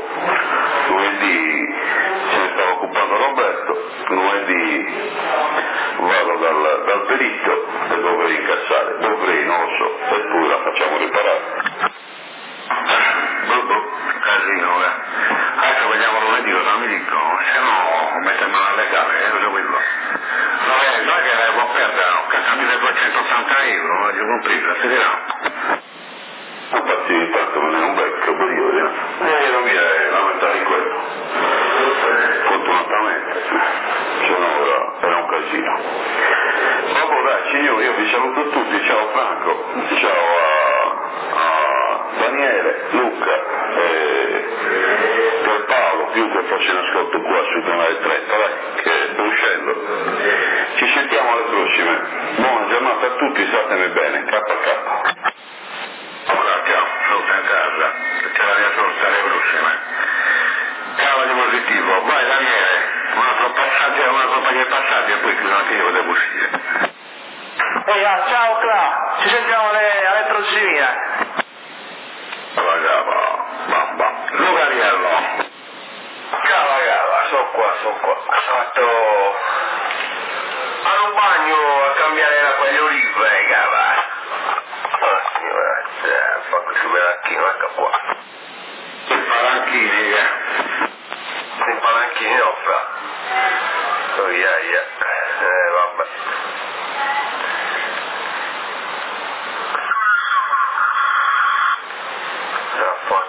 tranquilla, serena. Infatti tanto non è un vecchio periodo, eh, non mi è lamentare di quello. Fortunatamente, se no era, era un casino. Vabbè dai signori, io vi saluto tutti, ciao Franco, ciao a, a Daniele, Luca e per Paolo, più che fosse in ascolto qua sui canale trenta, dai, che sto uscendo. Ci sentiamo alle prossime. Buona giornata a tutti, statene bene, K K. Sono a casa, c'è la mia torta alle prossime. Cava di positivo, vai Daniele, un altro passaggio, un altro paio di passaggi e poi più un attimo devo uscire. Ehi, ah, ciao Cla, ci sentiamo alle, alle prossime. Cava cava, babba. Lucariello. Cava cava, sono qua, sono qua. Ho fatto a un bagno a cambiare l'acqua di oliva, eh, cava. Oh signora, fa questo palanchino, ecco qua. I palanchini, eh. I palanchini no, fra. Oh yeah, yeah. Eh, vabbè. Ah, fuck.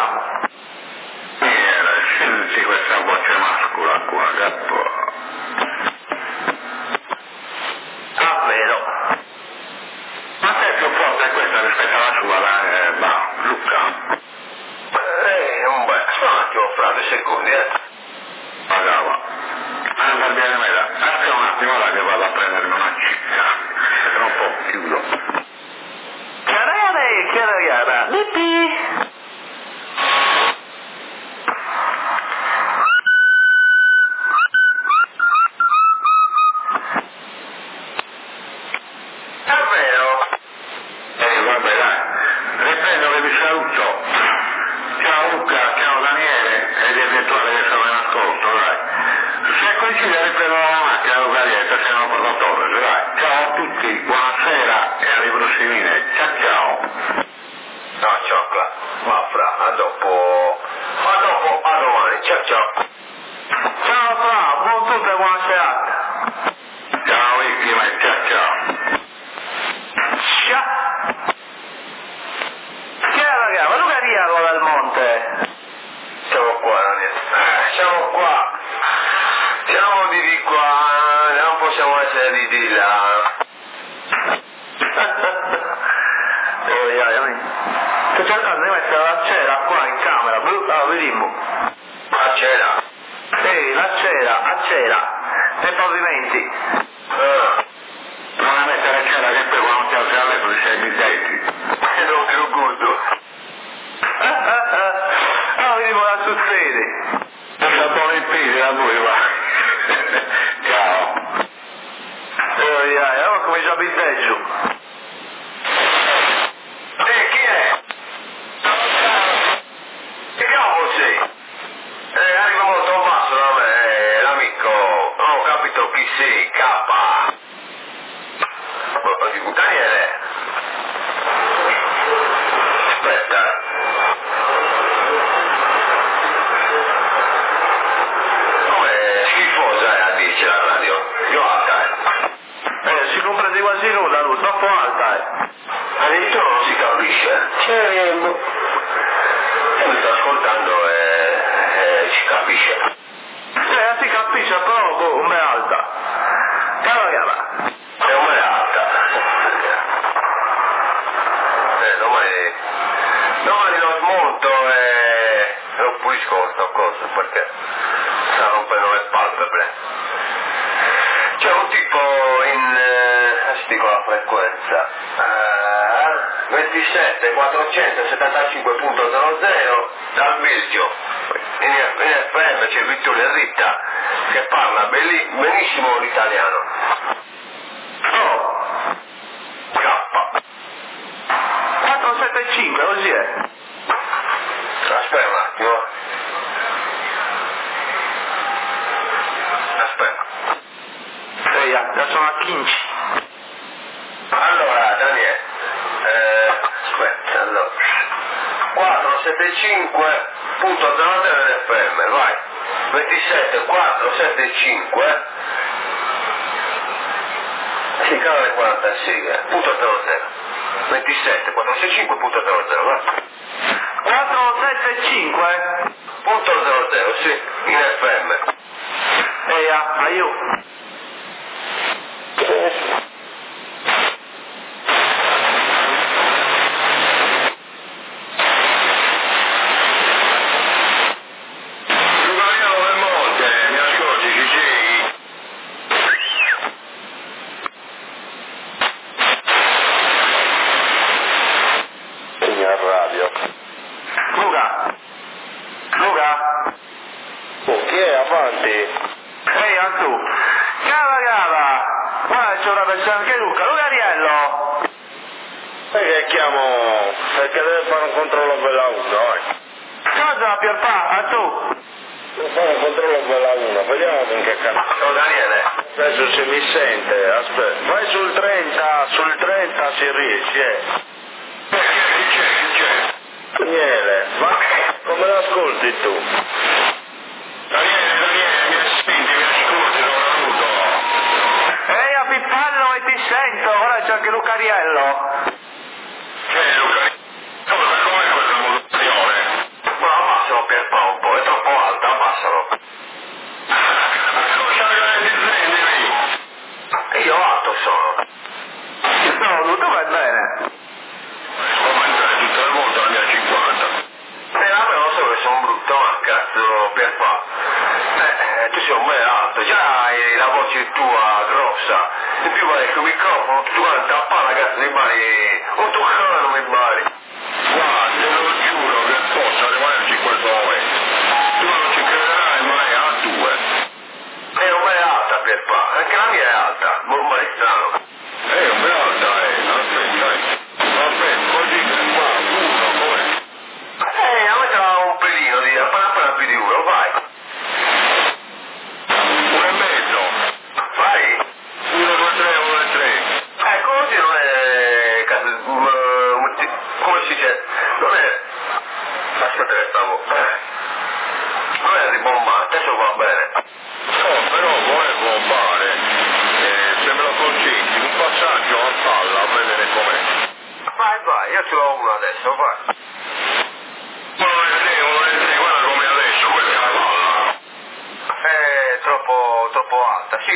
Sì, questa voce mascola qua, capo. di di là. Oh, yeah, yeah. Sto cercando di mettere la cera qua in camera, allora vediamo. La cera? Sì, la cera, la cera, nei pavimenti. Ah. Non la mettere cera che poi quando ti alzi a letto ti sei bisetti. E non te lo guardo. Ah, vediamo cosa succede. Non sta buono in piedi la voi, va. Ciao. Oh, yeah, yeah, come già biseggio. E chi è? Che cavolo sei? Eh, arriva molto basso da me, eh, l'amico. Non ho capito chi sei, K. Daniele. Aspetta. Come schifosa è a dirci la radio? Io alta, eh. Eh, si comprende quasi nulla, lui, troppo alta, eh. Addirittura non si capisce. C'è... E mi sta ascoltando e, e ci capisce. Eh, si capisce, però, boh, un bel alta. Cava, cava. È un bel alta. Eh, domani, domani lo smonto e lo pulisco sto coso perché sta rompendo le palpebre. C'è un tipo in, eh, si dico la frequenza, uh, ventisette quattrocentosettantacinque punto zero zero dal Belgio. In, in F M c'è Vittorio Ritta che parla belli, benissimo l'italiano. Oh, K. quattro sette cinque, così è. Aspetta un attimo. Aspetta. Ehi, già sono a quindici. Allora, Daniele, eh, aspetta, allora. quattrocentosettantacinque punto zero zero F M, vai. ventisette quattrocentosettantacinque sì, canale quarantasei, eh, punto zero zero. ventisette quattrocentosettantacinque punto zero zero, vai. quattro sette cinque? Punto zero zero, sì, in F M. Ehi, aiuto. Giuliano del Monte, mi ascolti, ci sei? Signor radio. Luca. Luca. Oh, chi è avanti? Ehi, tu. Cava, cava. Guarda, c'è una persona anche Luca. Luca Ariello. Sai che chiamo? Perché deve fare un controllo quella uno, eh? Cosa la Pierpa? A tu. Deve fare un controllo quella uno, vediamo con che cazzo. Ciao Daniele. Adesso se mi sente, aspetta. Vai sul trenta, sul trenta si riesce, eh. Chi c'è, chi c'è? Daniele, ma come l'ascolti tu? Daniele, Daniele, mi senti, mi ascolti, l'ho avuto. Ehi, a Pippallo e ti sento. Ora c'è anche Luca Ariello. C'è Luca. Cosa, com'è questa modulazione? Ma abbassalo per fa un po', è troppo alta, abbassalo. Cosa mi difendimi? E io alto sono. No, tutto va bene. Aumentare tutte le volte la mia cinquanta. Eh, vabbè, lo so che sono brutto, ma cazzo, per fa. Eh, tu sei un bel alto, già hai la voce tua grossa. In più vai col microfono, tu quanto a palla, cazzo, mi pari un tuccano, mi pari. Guarda, te lo giuro che posso arrivarci in questo momento. Tu non ci crederai mai a due. È un bel alta, per fa. Anche la mia è alta, ma è strano. Eh, un bel alta, eh. Aspetta, eh. Aspetta, così che fa uno, com'è? Eh, a me c'era un pelino di appena appena più di uno, vai. Uno e mezzo. Vai. Uno, due, tre, uno e tre. Eh, così non è... cazzo, um, come si dice? Non è... Aspetta che stavo... Eh. Non è ribombante, adesso va bene. No, però vuole bombare. Eh, se me lo consenti, un passaggio a palla a vedere com'è. Vai, vai, io ce l'ho uno adesso, vai. Uno e tre, uno e tre, guarda come adesso, questa è la palla. È troppo, troppo alta. Sì, comunque già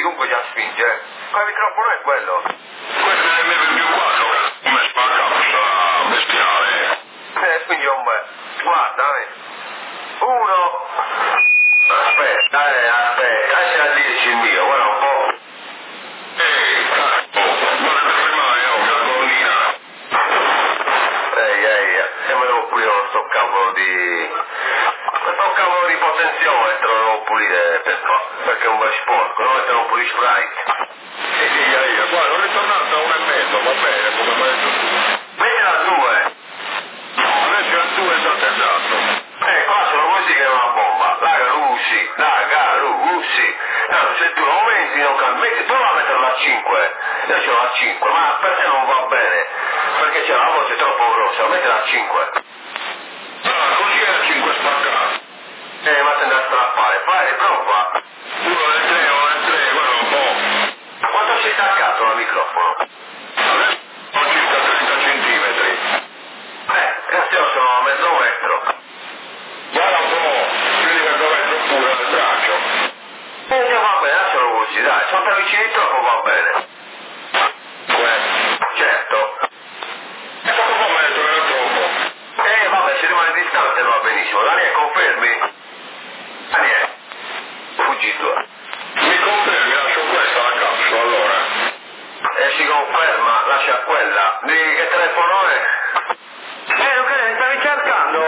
spingere. Quel microfono è quello. Questo è il mio più quattro, come spacca questa bestiale. Eh, spingi un me. Guarda, eh. Uno. Aspetta, eh, aspetta, lascia a dirci il mio, guarda un po'. Ehi, cazzo, guarda prima è una collina. Ehi, ehi, e me devo pulire sto cavolo di... questo cavolo di potenziometro lo devo pulire per qua, perché è un bel sporco, non mettere un po' di spray. Ehi, ehi, guarda, ho ritornato a uno e mezzo, va bene, come mi hai detto tu. Mettila a due. Adesso è a due esatto esatto. Eh, qua sono così che è una bomba. Raga, russi, raga, russi. Tanto se tu lo aumenti non cambia. Prova a metterlo a cinque. Io ce l'ho a cinque, ma per te non va bene. Perché c'è la voce troppo grossa, mettila a cinque. Ah, così è a cinque spaccato. Eh, ma tende a strappare, fai, prova. Uno del tre, uno del tre, guarda un po'. Quanto sei staccato dal microfono? Adesso ho circa trenta centimetri. Eh, cazzo, sono a mezzo metro. Guarda un po', vedi che dove è pure il braccio. Eh, già va bene, lascialo così, dai, se non ti avvicini troppo va bene. Uè, Certo. e dopo può mettere il troppo. Eh, vabbè, se rimane distante va benissimo. Daniele, confermi? Daniele, fuggito. Mi confermi, lascio questa la capsula allora. E si conferma, lascia quella. Di che telefono è? Eh, ok, stavi cercando?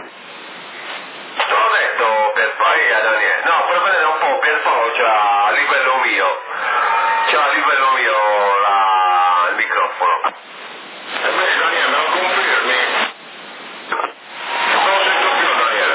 Te l'ho detto per Paia, Daniele. No, per vedere un po', Pierpaolo c'ha a livello mio. C'ha a livello mio la... il microfono. E beh, Daniele, me lo confermi? Non lo sento più, Daniele.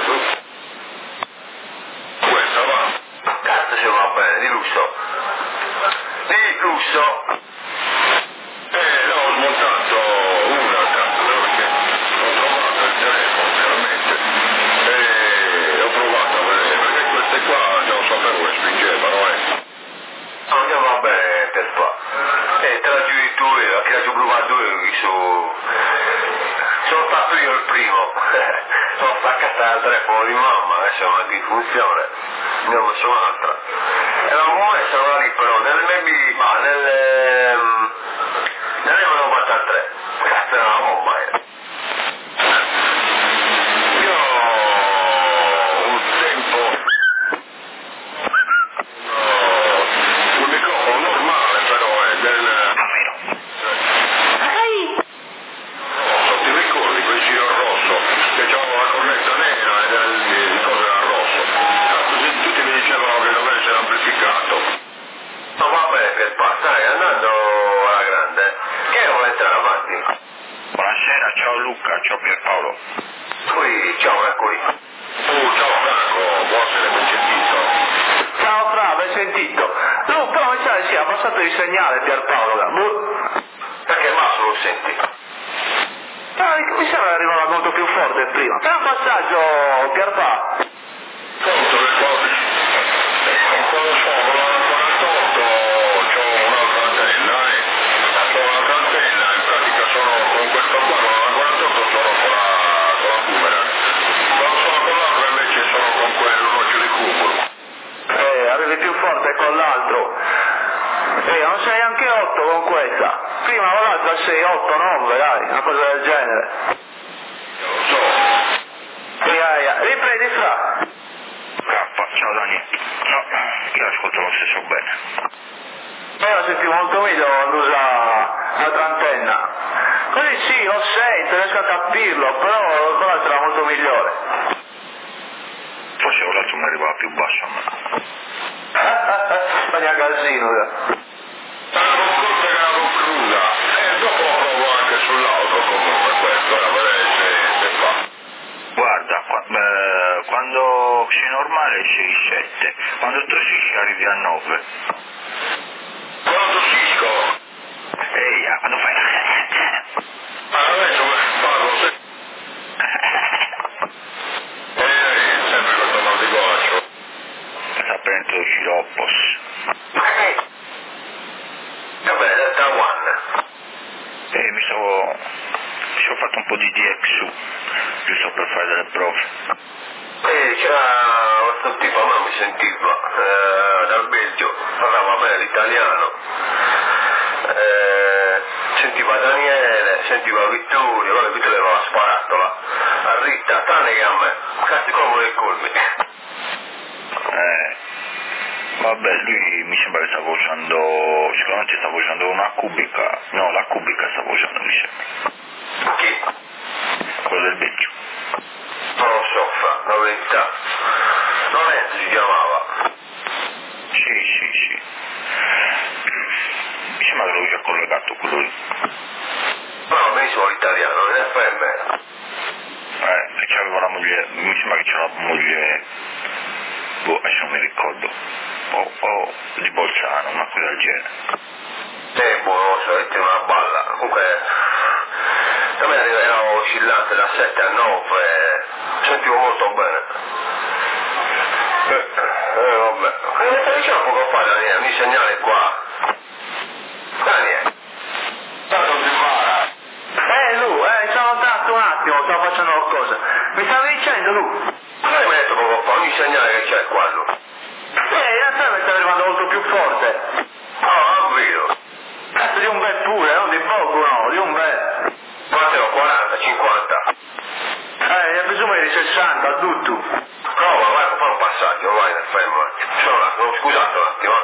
Questa va. Cazzo se va bene, di lusso. Di lusso. Eh, no, ho smontato una, cazzo, perché ho trovato il telefono, chiaramente. E ho provato a vedere, perché queste qua già lo sapevo che spingevano, eh. Non già va bene per qua. E te la giuri tu, io, che la giù provato io, su... sono stato io il primo. Sono staccato dal telefono di mamma, adesso è una disfunzione. Ne ho messo un'altra. E l'avevamo messa una lì però, nel maybe, ma nel... ehm, nell'M novantatré. Cazzo, è una bomba, eh. Io un tempo no, un microfono normale però è del rosso, ti ricordi quel giro rosso che c'aveva la cornetta nera e del, di cosa era rosso? Cazzo, se tutti mi dicevano che doveva essere amplificato. No, va bene per qua, stai andando alla grande. Che vuole entrare avanti? Buonasera, ciao Luca, ciao Pierpaolo. Qui, ciao, eccoli. Oh, ciao Franco, buonasera, mi hai sentito? Ciao Fra, ben sentito. No, però mi sa che sia passato il segnale Pierpaolo. Boh. Perché basso lo senti? Ah, mi sembra che arrivava molto più forte prima. È un passaggio Pierpaolo. Conto le cose. Quando sono con la quarantotto c'ho un'altra antenna, eh. C'ho un'altra antenna, in pratica sono con questo qua, con la quarantotto sono con la, con la boomerang. Quando sono con l'altra invece sono con quell'orologio di cumulo. Eh, arrivi più forte con l'altro. Eh, non sei anche otto con questa. Prima con l'altra sei otto, nove, dai, una cosa del genere. Lo so. E aia, riprendi Fra. K, ciao Dani. No, io ascolto lo stesso bene. Io la senti molto meglio quando usa l'altra antenna. Così sì, lo sento, riesco a capirlo, però con l'altra era molto migliore. Forse con l'altro mi arrivava più basso a me. Spagna casino. Era con corta che era con cruda. E dopo lo provo anche sull'auto comunque questo, a vedere se, se fa. Guarda, qua- eh, quando sei normale sei sette, quando tossisci arrivi a nove. Quando tossisco? Ehi, ah, quando fai... Ma adesso parlo se... Eh, sempre questo mal di goccio. Sta prendendo i sciroppos. Vabbè, Delta One. E mi stavo... mi sono fatto un po' di D X su, giusto per fare delle prove. E c'era questo tipo, a me mi sentiva, eh, dal Belgio, parlava bene l'italiano, eh, sentiva Daniele, sentiva Vittorio, guarda Vittorio aveva sparato là, a Rita, tranne che a me, cazzo come dei colmi. Eh, vabbè, lui mi sembra che stava usando, sicuramente stava usando una cubica, no, la cubica stava usando, mi sembra. Chi? Quello del Belgio. Non lo so, fa, la verità. Non è, si chiamava. Sì, sì, sì. Mi sembra che lo sia collegato quello lì. No, benissimo l'italiano, non è F M. Eh, che c'aveva la moglie, mi sembra che c'era la moglie, boh, adesso non mi ricordo, o, o di Bolzano, una cosa del genere. Eh, boh, non lo so, è una balla. Comunque, da me era oscillante da sette a nove, sentivo molto bene. Eh, eh vabbè. Come mi stai dicendo poco fa, Daniele, mi segnale qua. Daniele. Tanto si impara. Eh, Lu, eh, sono tanto un attimo, stavo facendo qualcosa. Mi stavi dicendo, Lu? Cosa mi hai detto poco fa? Ogni segnale che c'è qua, Lu. Eh, in realtà mi sta arrivando molto più forte. Oh, ho visto. Cazzo di un bel pure, non di poco, no, di un bel. Quanto? quaranta, cinquanta? Eh, ne presumo di sessanta, tutto. Prova, vai, fa un passaggio, vai, nel fermo. Sono un attimo, scusate un attimo.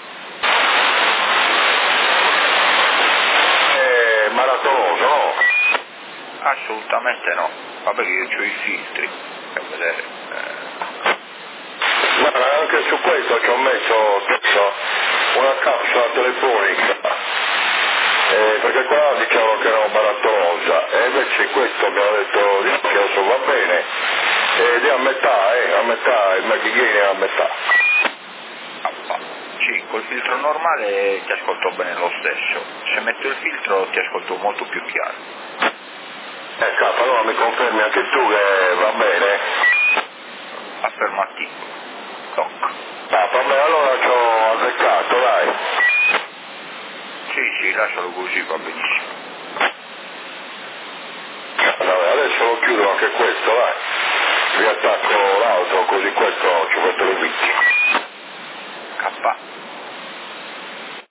È marattonoso, no? Assolutamente no, vabbè che io ho i filtri, per vedere. Eh. Ma anche su questo ci ho messo spesso una capsula telefonica, eh, perché qua dicevano che era marattonosa, e invece questo mi ha detto di che adesso va bene, ed è a metà, eh, a metà, il McGuinness è a metà. Ah, sì, col filtro normale ti ascolto bene lo stesso, se metto il filtro ti ascolto molto più chiaro. Eh capo, allora mi confermi anche tu che va bene? Affermativo. Toc. Ah, va bene, allora ci ho azzeccato, dai. Sì, sì, lascialo così, va benissimo. Allora, adesso lo chiudo anche questo, dai. Riattacco l'auto, così questo